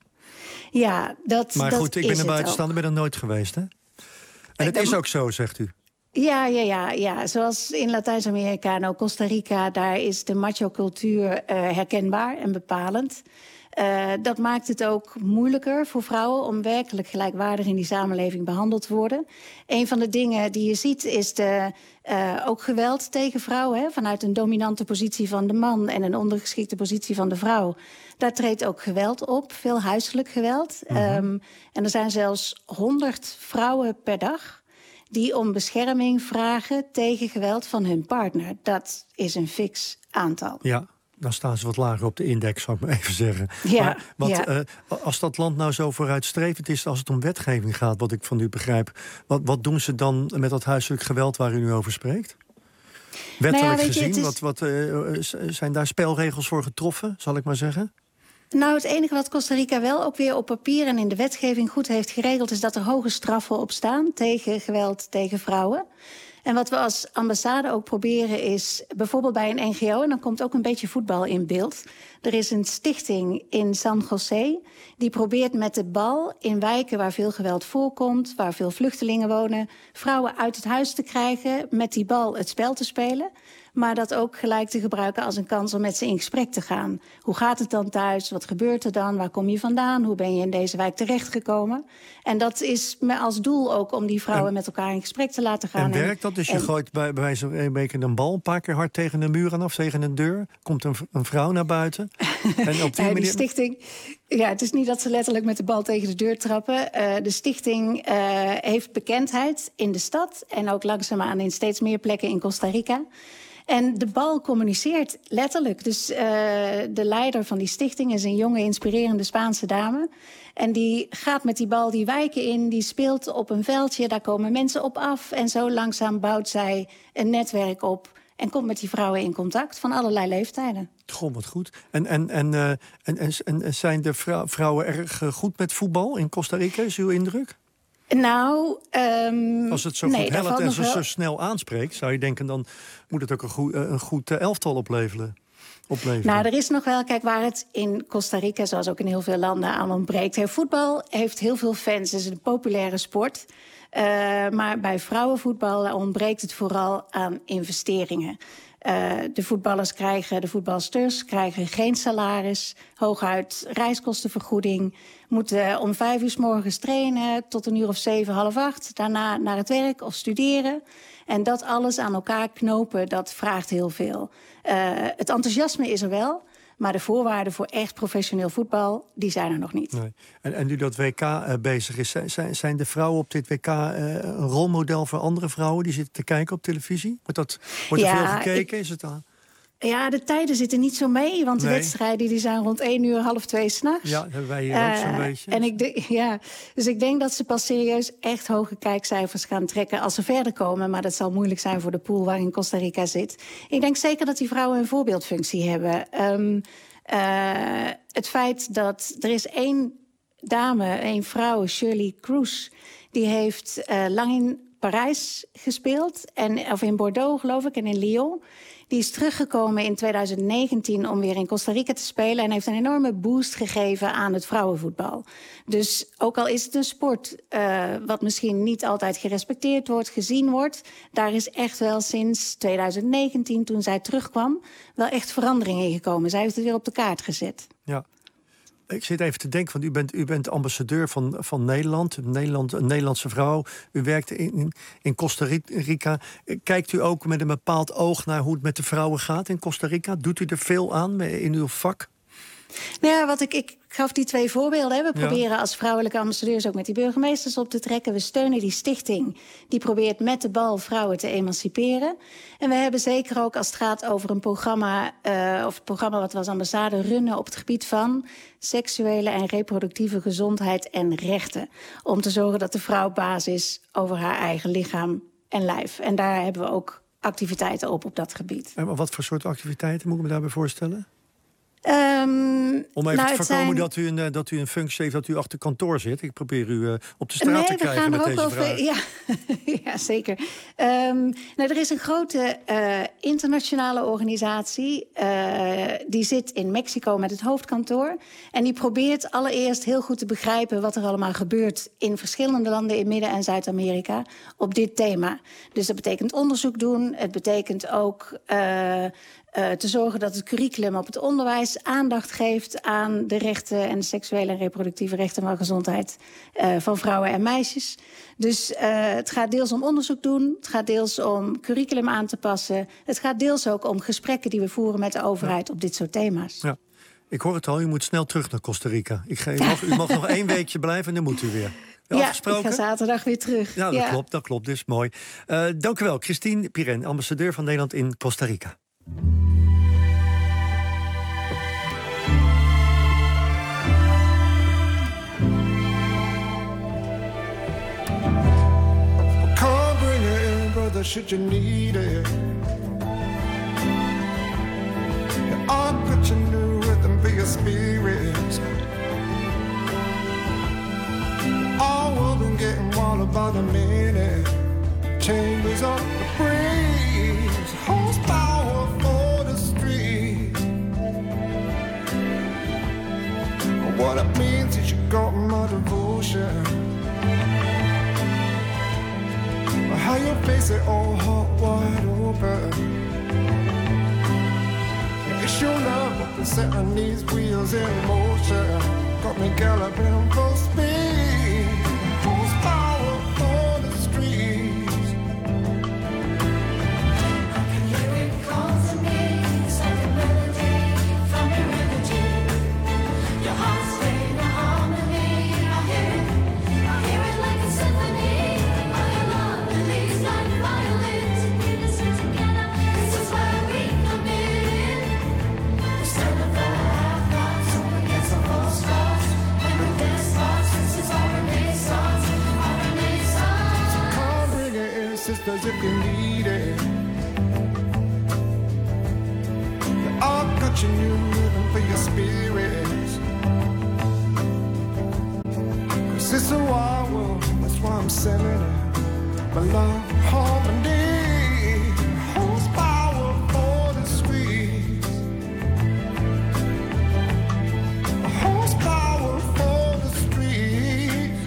Ja, dat Maar dat goed, ik is ben er het buitenstaander, ben er nooit geweest, hè? En het dat is mo- ook zo, zegt u. Ja, ja, ja, ja. Zoals in Latijns-Amerika en ook Costa Rica, daar is de macho-cultuur uh, herkenbaar en bepalend. Uh, dat maakt het ook moeilijker voor vrouwen om werkelijk gelijkwaardig in die samenleving behandeld te worden. Een van de dingen die je ziet is de, uh, ook geweld tegen vrouwen. Hè, vanuit een dominante positie van de man en een ondergeschikte positie van de vrouw. Daar treedt ook geweld op, veel huiselijk geweld. Mm-hmm. Um, en er zijn zelfs honderd vrouwen per dag die om bescherming vragen tegen geweld van hun partner. Dat is een fix aantal. Ja, dan staan ze wat lager op de index, zou ik maar even zeggen. Ja, maar wat, ja. uh, als dat land nou zo vooruitstrevend is als het om wetgeving gaat, wat ik van u begrijp, wat, wat doen ze dan met dat huiselijk geweld waar u nu over spreekt? Wettelijk Nou ja, weet je, gezien, het is- wat, wat, uh, zijn daar spelregels voor getroffen, zal ik maar zeggen? Nou, het enige wat Costa Rica wel ook weer op papier en in de wetgeving goed heeft geregeld, is dat er hoge straffen op staan tegen geweld tegen vrouwen. En wat we als ambassade ook proberen is, bijvoorbeeld bij een N G O, en dan komt ook een beetje voetbal in beeld. Er is een stichting in San José die probeert met de bal in wijken waar veel geweld voorkomt, waar veel vluchtelingen wonen, vrouwen uit het huis te krijgen, met die bal het spel te spelen. Maar dat ook gelijk te gebruiken als een kans om met ze in gesprek te gaan. Hoe gaat het dan thuis? Wat gebeurt er dan? Waar kom je vandaan? Hoe ben je in deze wijk terechtgekomen? En dat is me als doel ook om die vrouwen En- met elkaar in gesprek te laten gaan. En werkt dat? Dus je en- gooit bij, bij wijze van spreken een bal een paar keer hard tegen een muur aan of tegen een deur. Komt een, v- een vrouw naar buiten. En op die Ja, die manier... stichting, ja, het is niet dat ze letterlijk met de bal tegen de deur trappen. Uh, de stichting uh, heeft bekendheid in de stad en ook langzaamaan in steeds meer plekken in Costa Rica. En de bal communiceert letterlijk. Dus uh, de leider van die stichting is een jonge, inspirerende Spaanse dame. En die gaat met die bal die wijken in, die speelt op een veldje, daar komen mensen op af. En zo langzaam bouwt zij een netwerk op en komt met die vrouwen in contact van allerlei leeftijden. Goh, wat goed. En, en, en, uh, en, en, en zijn de vrou- vrouwen erg uh, goed met voetbal in Costa Rica, is uw indruk? Nou, um, Als het zo nee, goed daar helpt valt en nog ze wel- zo snel aanspreekt, zou je denken, dan moet het ook een goed, uh, een goed uh, elftal opleveren. opleveren. Nou, er is nog wel, kijk, waar het in Costa Rica, zoals ook in heel veel landen, aan ontbreekt. Hè, voetbal heeft heel veel fans, het is een populaire sport. Uh, maar bij vrouwenvoetbal ontbreekt het vooral aan investeringen. Uh, de voetballers krijgen, de voetbalsters krijgen geen salaris, hooguit reiskostenvergoeding, moeten om vijf uur 's morgens trainen tot een uur of zeven, half acht, daarna naar het werk of studeren. En dat alles aan elkaar knopen, dat vraagt heel veel. Uh, het enthousiasme is er wel, Maar de voorwaarden voor echt professioneel voetbal, die zijn er nog niet. Nee. En, en nu dat W K uh, bezig is, zijn, zijn de vrouwen op dit W K uh, een rolmodel voor andere vrouwen die zitten te kijken op televisie? Wordt, dat, wordt er Ja, veel gekeken? ik- Is het dan? Ja, de tijden zitten niet zo mee, want de Nee. wedstrijden die zijn rond één uur, half twee s'nachts. Ja, dat hebben wij hier ook zo'n Eh, beetje. En ik denk, ja, dus ik denk dat ze pas serieus echt hoge kijkcijfers gaan trekken als ze verder komen. Maar dat zal moeilijk zijn voor de pool waarin Costa Rica zit. Ik denk zeker dat die vrouwen een voorbeeldfunctie hebben. Um, uh, het feit dat er is één dame, één vrouw, Shirley Cruz, die heeft uh, lang in Parijs gespeeld, en, of in Bordeaux geloof ik, en in Lyon. Die is teruggekomen in twintig negentien om weer in Costa Rica te spelen en heeft een enorme boost gegeven aan het vrouwenvoetbal. Dus ook al is het een sport uh, wat misschien niet altijd gerespecteerd wordt, gezien wordt, daar is echt wel sinds twintig negentien, toen zij terugkwam, wel echt verandering in gekomen. Zij heeft het weer op de kaart gezet. Ja. Ik zit even te denken, want u bent, u bent ambassadeur van, van Nederland, Nederland, een Nederlandse vrouw. U werkt in, in, in Costa Rica. Kijkt u ook met een bepaald oog naar hoe het met de vrouwen gaat in Costa Rica? Doet u er veel aan in uw vak? Nou ja, wat ik, ik gaf die twee voorbeelden. Hè. We Ja. proberen als vrouwelijke ambassadeurs ook met die burgemeesters op te trekken. We steunen die stichting die probeert met de bal vrouwen te emanciperen. En we hebben zeker ook als het gaat over een programma, uh, of het programma wat we als ambassade runnen op het gebied van seksuele en reproductieve gezondheid en rechten. Om te zorgen dat de vrouw baas is over haar eigen lichaam en lijf. En daar hebben we ook activiteiten op op dat gebied. En wat voor soort activiteiten moet ik me daarbij voorstellen? Um, Om even nou, te het voorkomen zijn... dat, u een, uh, dat u een functie heeft dat u achter kantoor zit. Ik probeer u uh, op de straat nee, te we krijgen gaan met er ook deze wel vraag. veel- Ja, ja, zeker. Um, nou, er is een grote uh, internationale organisatie. Uh, die zit in Mexico met het hoofdkantoor. En die probeert allereerst heel goed te begrijpen wat er allemaal gebeurt in verschillende landen in Midden- en Zuid-Amerika op dit thema. Dus dat betekent onderzoek doen. Het betekent ook Uh, Uh, te zorgen dat het curriculum op het onderwijs aandacht geeft aan de rechten en de seksuele en reproductieve rechten van gezondheid uh, van vrouwen en meisjes. Dus uh, het gaat deels om onderzoek doen, het gaat deels om curriculum aan te passen. Het gaat deels ook om gesprekken die we voeren met de overheid op dit soort thema's. Ja. Ik hoor het al, u moet snel terug naar Costa Rica. Ik ga, u, mag, u mag nog één weekje blijven en dan moet u weer. Ja, Afgesproken? ik ga zaterdag weer terug. Ja, dat ja. klopt, dat klopt. Dus mooi. Uh, dank u wel, Christine Pirén, ambassadeur van Nederland in Costa Rica. Come bring it in, brother, should you need it. Yeah, I'll put your new rhythm for your spirit. All world been getting wild about a minute. Chambers up the breeze, horsepower for the street. What it means is you got my devotion. How you face it all hot wide open. It's your love that's setting these wheels in motion. Got me galloping full speed. Horsepower for the streets. I can hear it call to me, it's like a melody from your energy. Your heart's playing a harmony. I hear it, I hear it like a symphony. All your love released like violins. We listen together, this is where we come in. We stand up for our thoughts, so against the false gods. And with their thoughts, this is our renaissance, our renaissance. So come bring it in, sisters, if you need it. Yeah, I've got your new rhythm for your spirits. Cause it's a wild world, that's why I'm sending it. My love, harmony, horsepower for the streets. Horsepower for the streets.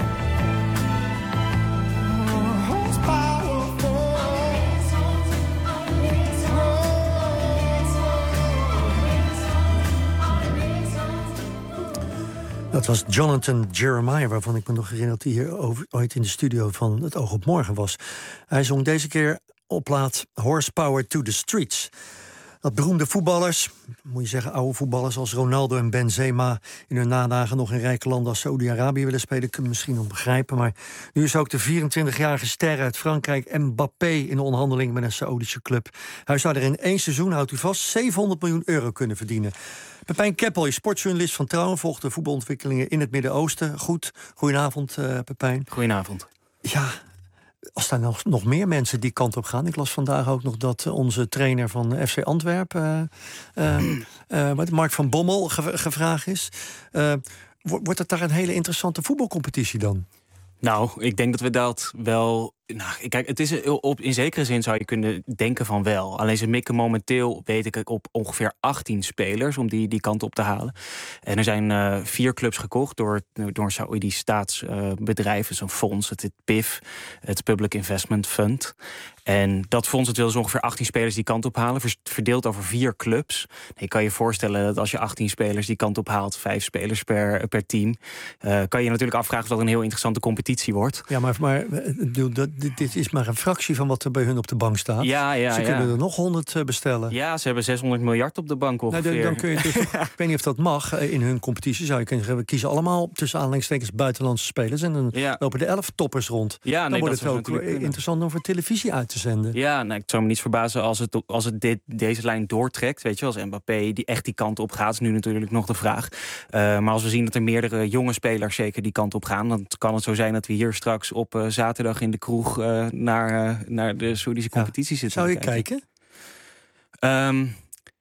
Horsepower for Dat was Jonathan Jeremiah, waarvan ik me nog herinner dat hij hier over, ooit in de studio van Het Oog op Morgen was. Hij zong deze keer op plaat Horsepower to the Streets. Dat beroemde voetballers, moet je zeggen oude voetballers als Ronaldo en Benzema in hun nadagen nog in rijke landen als Saoedi-Arabië willen spelen, kun je misschien nog begrijpen. Maar nu is ook de vierentwintigjarige ster uit Frankrijk, Mbappé, in de onderhandeling met een Saoedische club. Hij zou er in één seizoen, houdt u vast, zevenhonderd miljoen euro kunnen verdienen. Pepijn Keppel, je sportjournalist van Trouw, volgt de voetbalontwikkelingen in het Midden-Oosten. Goed, goedenavond uh, Pepijn. Goedenavond. Ja, als daar nog, nog meer mensen die kant op gaan. Ik las vandaag ook nog dat uh, onze trainer van F C Antwerpen, uh, uh, uh, Mark van Bommel, ge- gevraagd is. Uh, wordt het daar een hele interessante voetbalcompetitie dan? Nou, ik denk dat we dat wel... Nou, kijk, het is op, in zekere zin zou je kunnen denken van wel. Alleen ze mikken momenteel, weet ik, op ongeveer achttien spelers om die, die kant op te halen. En er zijn uh, vier clubs gekocht door, door een Saoedisch staatsbedrijf, uh, zo'n fonds, het, het P I F, het Public Investment Fund. En dat fonds het wil dus ongeveer achttien spelers die kant op halen, verdeeld over vier clubs. Je kan je voorstellen dat als je achttien spelers die kant op haalt, vijf spelers per, per team, uh, kan je natuurlijk afvragen of dat een heel interessante competitie wordt. Ja, maar, maar dat, dit is maar een fractie van wat er bij hun op de bank staat. Ja, ja, ze ja. kunnen er nog honderd bestellen. Ja, ze hebben zeshonderd miljard op de bank ongeveer. Nou, dan, dan kun je dus, ik weet niet of dat mag in hun competitie. Zou je kunnen zeggen, we kiezen allemaal tussen aanhalingstekens buitenlandse spelers en dan ja. lopen de elf toppers rond. Ja, dan nee, wordt dat het ook interessant om voor televisie uit te zenden. Ja, nou, ik zou me niet verbazen als het, als het dit, deze lijn doortrekt. Weet je, als Mbappé die echt die kant op gaat, is nu natuurlijk nog de vraag. Uh, maar als we zien dat er meerdere jonge spelers zeker die kant op gaan, dan kan het zo zijn dat we hier straks op uh, zaterdag in de kroeg uh, naar, uh, naar de Saoedische competitie ja. zitten. Zou je kijken? kijken? Um,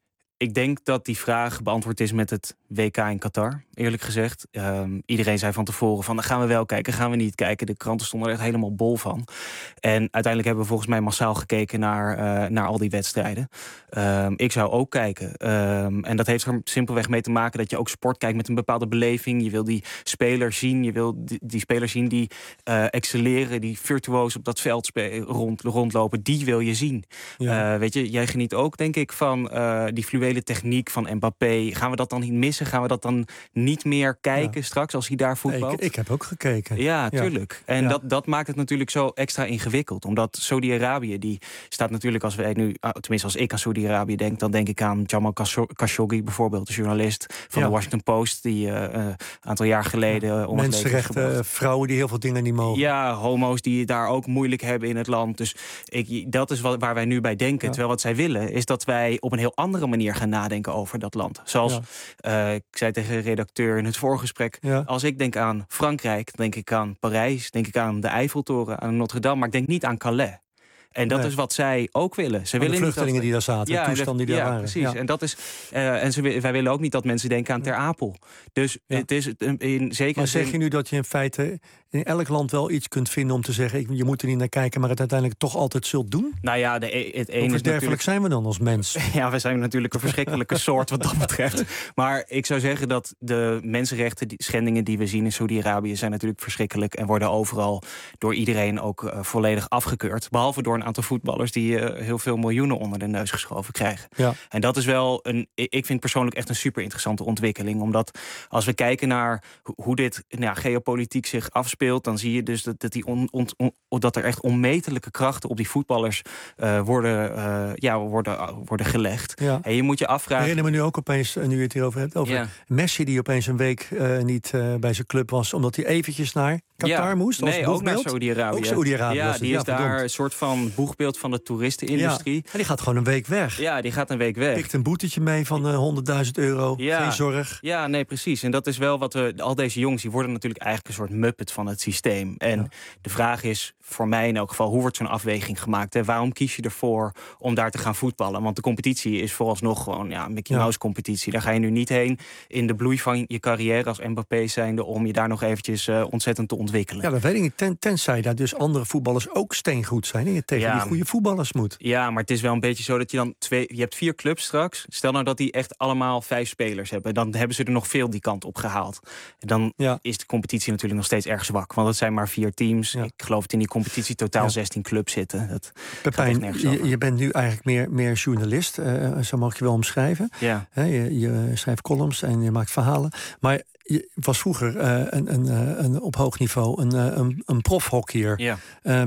ik denk dat die vraag beantwoord is met het W K in Qatar, eerlijk gezegd. Um, iedereen zei van tevoren van, dan gaan we wel kijken, gaan we niet kijken. De kranten stonden er echt helemaal bol van. En uiteindelijk hebben we volgens mij massaal gekeken naar, uh, naar al die wedstrijden. Um, ik zou ook kijken. Um, en dat heeft er simpelweg mee te maken dat je ook sport kijkt met een bepaalde beleving. Je wil die spelers zien, je wil die, die spelers zien die uh, excelleren, die virtuoos op dat veld spe- rond, rondlopen. Die wil je zien. Ja. Uh, weet je, jij geniet ook, denk ik, van uh, die fluwele techniek van Mbappé. Gaan we dat dan niet missen? Gaan we dat dan niet meer kijken ja. straks als hij daar voetbalt? Ik, ik heb ook gekeken. Ja, tuurlijk. Ja. En ja. Dat, dat maakt het natuurlijk zo extra ingewikkeld. Omdat Saudi-Arabië, die staat natuurlijk als wij nu, tenminste als ik aan Saudi-Arabië denk, dan denk ik aan Jamal Khashoggi bijvoorbeeld, de journalist van ja. de Washington Post, die uh, een aantal jaar geleden ja. om mensenrechten, vrouwen die heel veel dingen niet mogen. Ja, homo's die het daar ook moeilijk hebben in het land. Dus ik, dat is wat, waar wij nu bij denken. Ja. Terwijl wat zij willen, is dat wij op een heel andere manier gaan nadenken over dat land. Zoals ja. uh, ik zei tegen de redacteur in het voorgesprek, ja. als ik denk aan Frankrijk, denk ik aan Parijs, denk ik aan de Eiffeltoren, aan Notre Dame, maar ik denk niet aan Calais. En dat nee. is wat zij ook willen. Ze willen de vluchtelingen niet die daar zaten, ja, de toestanden die daar ja, waren. Precies. Ja, en dat is. Uh, en ze, wij willen ook niet dat mensen denken aan Ter Apel. Dus ja. het is in zekere Maar zeg zin... je nu dat je in feite in elk land wel iets kunt vinden om te zeggen, je moet er niet naar kijken, maar het uiteindelijk toch altijd zult doen? Nou ja, de, het ene Hoe is verderfelijk natuurlijk... zijn we dan als mens? Ja, we zijn natuurlijk een verschrikkelijke soort wat dat betreft. Maar ik zou zeggen dat de mensenrechten die, schendingen die we zien in Saudi-Arabië zijn natuurlijk verschrikkelijk en worden overal door iedereen ook uh, volledig afgekeurd. Behalve door een aantal voetballers die uh, heel veel miljoenen onder de neus geschoven krijgen. Ja. En dat is wel een, ik vind persoonlijk echt een super interessante ontwikkeling. Omdat als we kijken naar hoe dit nou, geopolitiek zich afspeelt, dan zie je dus dat, dat, die on, on, on, dat er echt onmetelijke krachten op die voetballers uh, worden, uh, ja, worden, uh, worden gelegd. Ja. En je moet je afvragen... Ik herinner me nu ook opeens, nu je het hierover hebt, over ja. Messi die opeens een week uh, niet uh, bij zijn club was, omdat hij eventjes naar Qatar ja. moest. Als nee, boegbeeld. ook naar Saudi-Arabië. Ook Saudi-Arabië. Ja, die ja, is daar verdomd. Een soort van boegbeeld van de toeristenindustrie. Ja. En die gaat gewoon een week weg. Ja, die gaat een week weg. Pikt een boetetje mee van uh, honderdduizend euro. Ja. Geen zorg. Ja, nee, precies. En dat is wel wat we... Al deze jongens, die worden natuurlijk eigenlijk een soort muppet van het systeem. En ja. de vraag is, voor mij in elk geval, hoe wordt zo'n afweging gemaakt? Hè? Waarom kies je ervoor om daar te gaan voetballen? Want de competitie is vooralsnog gewoon ja, een Mickey Mouse competitie. Daar ga je nu niet heen in de bloei van je carrière als Mbappé zijnde om je daar nog eventjes uh, ontzettend te ontwikkelen. Ja, dat weet ik niet. Ten, tenzij daar dus andere voetballers ook steengoed zijn en je tegen ja. die goede voetballers moet. Ja, maar het is wel een beetje zo dat je dan twee... Je hebt vier clubs straks. Stel nou dat die echt allemaal vijf spelers hebben. Dan hebben ze er nog veel die kant op gehaald. Dan ja. is de competitie natuurlijk nog steeds erg zwak. Want het zijn maar vier teams. Ja. Ik geloof dat in die competitie totaal ja. zestien clubs zitten. Dat Pepijn, je, je bent nu eigenlijk meer, meer journalist. Uh, zo mag je wel omschrijven. Ja. He, je, je schrijft columns en je maakt verhalen. Maar je was vroeger uh, een, een, een, op hoog niveau een, een, een profhockeyer. Ja. Uh,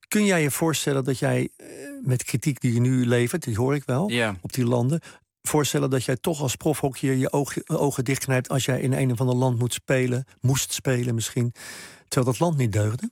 Kun jij je voorstellen dat jij eh, met kritiek die je nu levert, die hoor ik wel, Ja. op die landen, voorstellen dat jij toch als profhockeyer je oog, ogen dichtknijpt als jij in een of ander land moet spelen, moest spelen misschien, terwijl dat land niet deugde?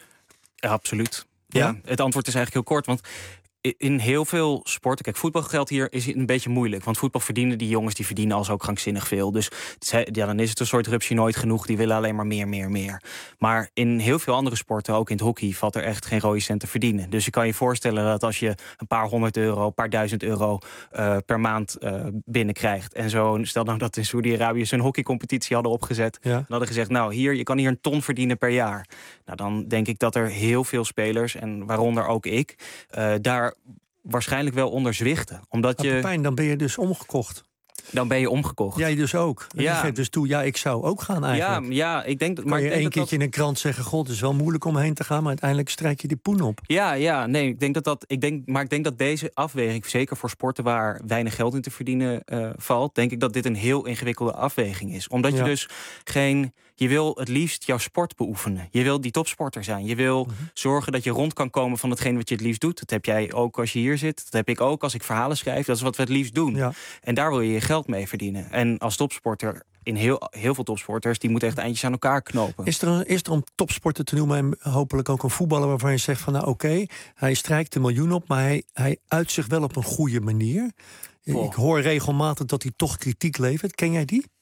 Ja, absoluut. Ja? ja, het antwoord is eigenlijk heel kort, want in heel veel sporten, kijk, voetbalgeld hier is een beetje moeilijk. Want voetbal verdienen die jongens, die verdienen al zo krankzinnig veel. Dus ja, dan is het een soort rupsje nooit genoeg. Die willen alleen maar meer, meer, meer. Maar in heel veel andere sporten, ook in het hockey, valt er echt geen rode cent te verdienen. Dus je kan je voorstellen dat als je een paar honderd euro, een paar duizend euro uh, per maand uh, binnenkrijgt. En zo, stel nou dat in Saoedi-Arabië ze een hockeycompetitie hadden opgezet. Ja. En hadden gezegd, nou hier, je kan hier een ton verdienen per jaar. Nou, dan denk ik dat er heel veel spelers, en waaronder ook ik, uh, daar waarschijnlijk wel onder zwichten. Omdat maar je... Pepijn, dan ben je dus omgekocht. Dan ben je omgekocht. Jij dus ook. En ja. Je geeft dus toe, ja, ik zou ook gaan eigenlijk. Ja, ja ik denk dat... Kan maar je ik denk één dat keertje dat... in een krant zeggen, god, het is wel moeilijk om heen te gaan, maar uiteindelijk strijk je die poen op. Ja, ja, nee, ik denk dat dat... Ik denk, maar ik denk dat deze afweging, zeker voor sporten waar weinig geld in te verdienen uh, valt, denk ik dat dit een heel ingewikkelde afweging is. Omdat ja. je dus geen... Je wil het liefst jouw sport beoefenen. Je wil die topsporter zijn. Je wil mm-hmm. zorgen dat je rond kan komen van hetgeen wat je het liefst doet. Dat heb jij ook als je hier zit. Dat heb ik ook als ik verhalen schrijf. Dat is wat we het liefst doen. Ja. En daar wil je je geld mee verdienen. En als topsporter, in heel, heel veel topsporters, die moeten echt eindjes aan elkaar knopen. Is er, een, is er om topsporter te noemen en hopelijk ook een voetballer waarvan je zegt van nou oké, okay, hij strijkt een miljoen op, maar hij, hij uit zich wel op een goede manier. Oh. Ik hoor regelmatig dat hij toch kritiek levert. Ken jij die?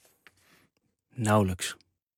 Nauwelijks.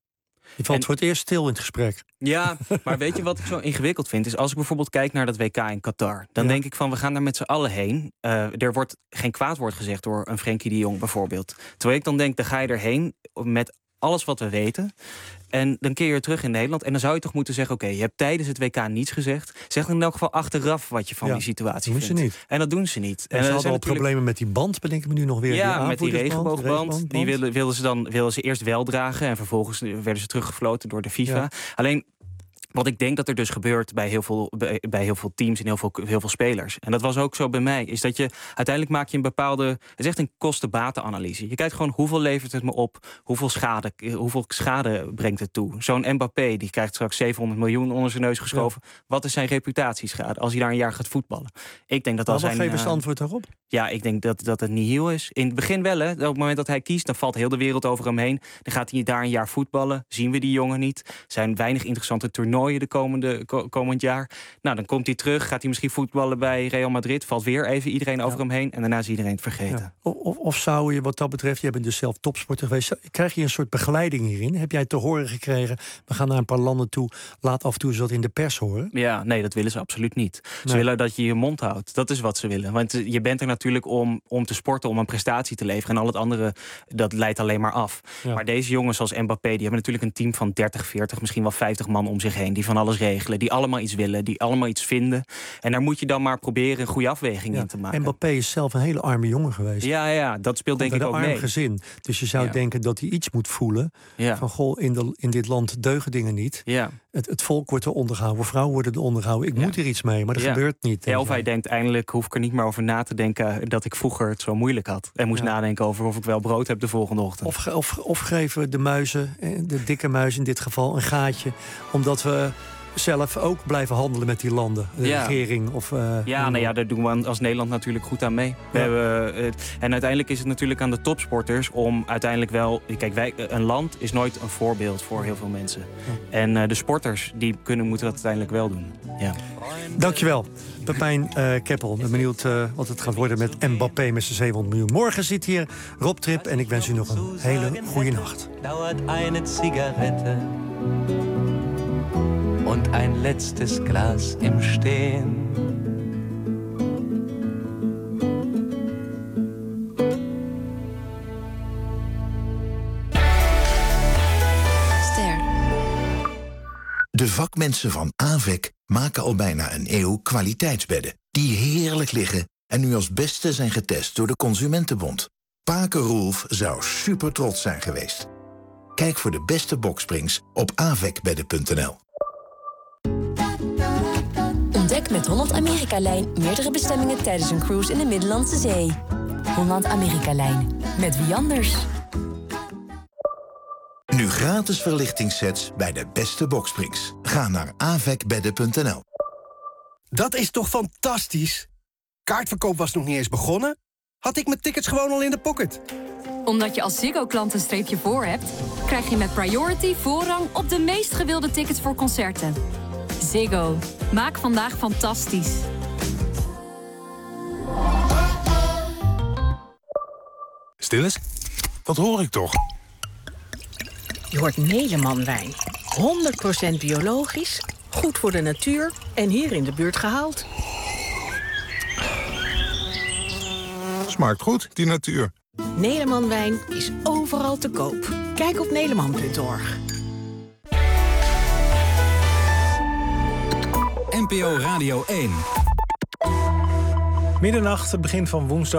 Je valt en, voor het eerst stil in het gesprek. Ja, maar weet je wat ik zo ingewikkeld vind? Is als ik bijvoorbeeld kijk naar dat W K in Qatar, dan ja. denk ik van, we gaan daar met z'n allen heen. Uh, er wordt geen kwaad woord gezegd door een Frenkie de Jong bijvoorbeeld. Terwijl ik dan denk, dan ga je erheen met alles wat we weten. En dan keer je terug in Nederland. En dan zou je toch moeten zeggen, oké, okay, je hebt tijdens het W K niets gezegd. Zeg dan in elk geval achteraf wat je van ja, die situatie vindt. Ze niet. En dat doen ze niet. En, en ze hadden al natuurlijk... problemen met die band, bedenk ik me nu nog weer. Ja, die met die regenboogband. Die wilden, wilden ze dan wilden ze eerst wel dragen. En vervolgens werden ze teruggefloten door de FIFA. Ja. Alleen, wat ik denk dat er dus gebeurt bij heel veel, bij, bij heel veel teams en heel veel, heel veel spelers. En dat was ook zo bij mij. Is dat je uiteindelijk maak je een bepaalde. Het is echt een kosten-baten-analyse. Je kijkt gewoon hoeveel levert het me op. Hoeveel schade, hoeveel schade brengt het toe. Zo'n Mbappé die krijgt straks zevenhonderd miljoen onder zijn neus geschoven. Ja. Wat is zijn reputatieschade als hij daar een jaar gaat voetballen? Ik denk dat als hij. Geef eens uh, antwoord daarop. Ja, ik denk dat, dat het nihil is. In het begin wel, hè. Op het moment dat hij kiest, dan valt heel de wereld over hem heen. Dan gaat hij daar een jaar voetballen. Zien we die jongen niet. Er zijn weinig interessante toernooien de komende, ko- komend jaar. Nou, dan komt hij terug. Gaat hij misschien voetballen bij Real Madrid. Valt weer even iedereen over ja. hem heen. En daarna is iedereen het vergeten. Ja. Of, of zou je wat dat betreft, jij bent dus zelf topsporter geweest, krijg je een soort begeleiding hierin? Heb jij te horen gekregen, we gaan naar een paar landen toe, laat af en toe eens dat in de pers horen? Ja, nee, dat willen ze absoluut niet. Ze nee. willen dat je je mond houdt. Dat is wat ze willen. Want je bent er natuurlijk om, om te sporten, om een prestatie te leveren. En al het andere, dat leidt alleen maar af. Ja. Maar deze jongens zoals Mbappé, die hebben natuurlijk een team van dertig, veertig, misschien wel vijftig man om zich heen. Die van alles regelen, die allemaal iets willen, die allemaal iets vinden. En daar moet je dan maar proberen een goede afweging ja. in te maken. Mbappé is zelf een hele arme jongen geweest. Ja, ja, dat speelt denk ik ook mee. Een arm gezin. Dus je zou ja. denken dat hij iets moet voelen. Ja. Van, goh, in, de, in dit land deugen dingen niet. Ja. Het, het volk wordt er ondergehouden, vrouwen worden er ondergehouden. Ik ja. moet er iets mee, maar dat ja. gebeurt niet. Ja, of hij denkt, eindelijk hoef ik er niet meer over na te denken dat ik vroeger het zo moeilijk had. En moest ja. nadenken over of ik wel brood heb de volgende ochtend. Of, of, of geven de muizen, de dikke muizen in dit geval, een gaatje. Omdat we zelf ook blijven handelen met die landen, de ja. regering. Of, uh, ja, nou ja, daar doen we als Nederland natuurlijk goed aan mee. We ja. hebben, uh, en uiteindelijk is het natuurlijk aan de topsporters om uiteindelijk wel. Kijk, wij, een land is nooit een voorbeeld voor heel veel mensen. Ja. En uh, de sporters die kunnen, moeten dat uiteindelijk wel doen. Ja. Dankjewel, Pepijn uh, Keppel. Ik ben benieuwd uh, wat het gaat worden met Mbappé met zijn zevenhonderd miljoen. Morgen zit hier Rob Trip en ik wens u nog een hele goede nacht. Dauert eine Zigarette und ein letztes Glas im Stehen. Ster. De vakmensen van A V E C maken al bijna een eeuw kwaliteitsbedden die heerlijk liggen en nu als beste zijn getest door de Consumentenbond. Paken Roelf zou super trots zijn geweest. Kijk voor de beste boksprings op avecbedden punt n l. Ontdek met Holland Amerika-lijn meerdere bestemmingen tijdens een cruise in de Middellandse Zee. Holland Amerika-lijn. Met wie anders? Nu gratis verlichtingssets bij de beste boksprings. Ga naar avecbedden punt n l. Dat is toch fantastisch? Kaartverkoop was nog niet eens begonnen. Had ik mijn tickets gewoon al in de pocket. Omdat je als Ziggo-klant een streepje voor hebt, krijg je met Priority voorrang op de meest gewilde tickets voor concerten. Ziggo. Maak vandaag fantastisch. Stil eens. Dat hoor ik toch? Je hoort Neleman wijn. honderd procent biologisch, goed voor de natuur en hier in de buurt gehaald. Smaakt goed, die natuur. Neleman wijn is overal te koop. Kijk op neleman punt org. N P O Radio één. Middernacht, begin van woensdag.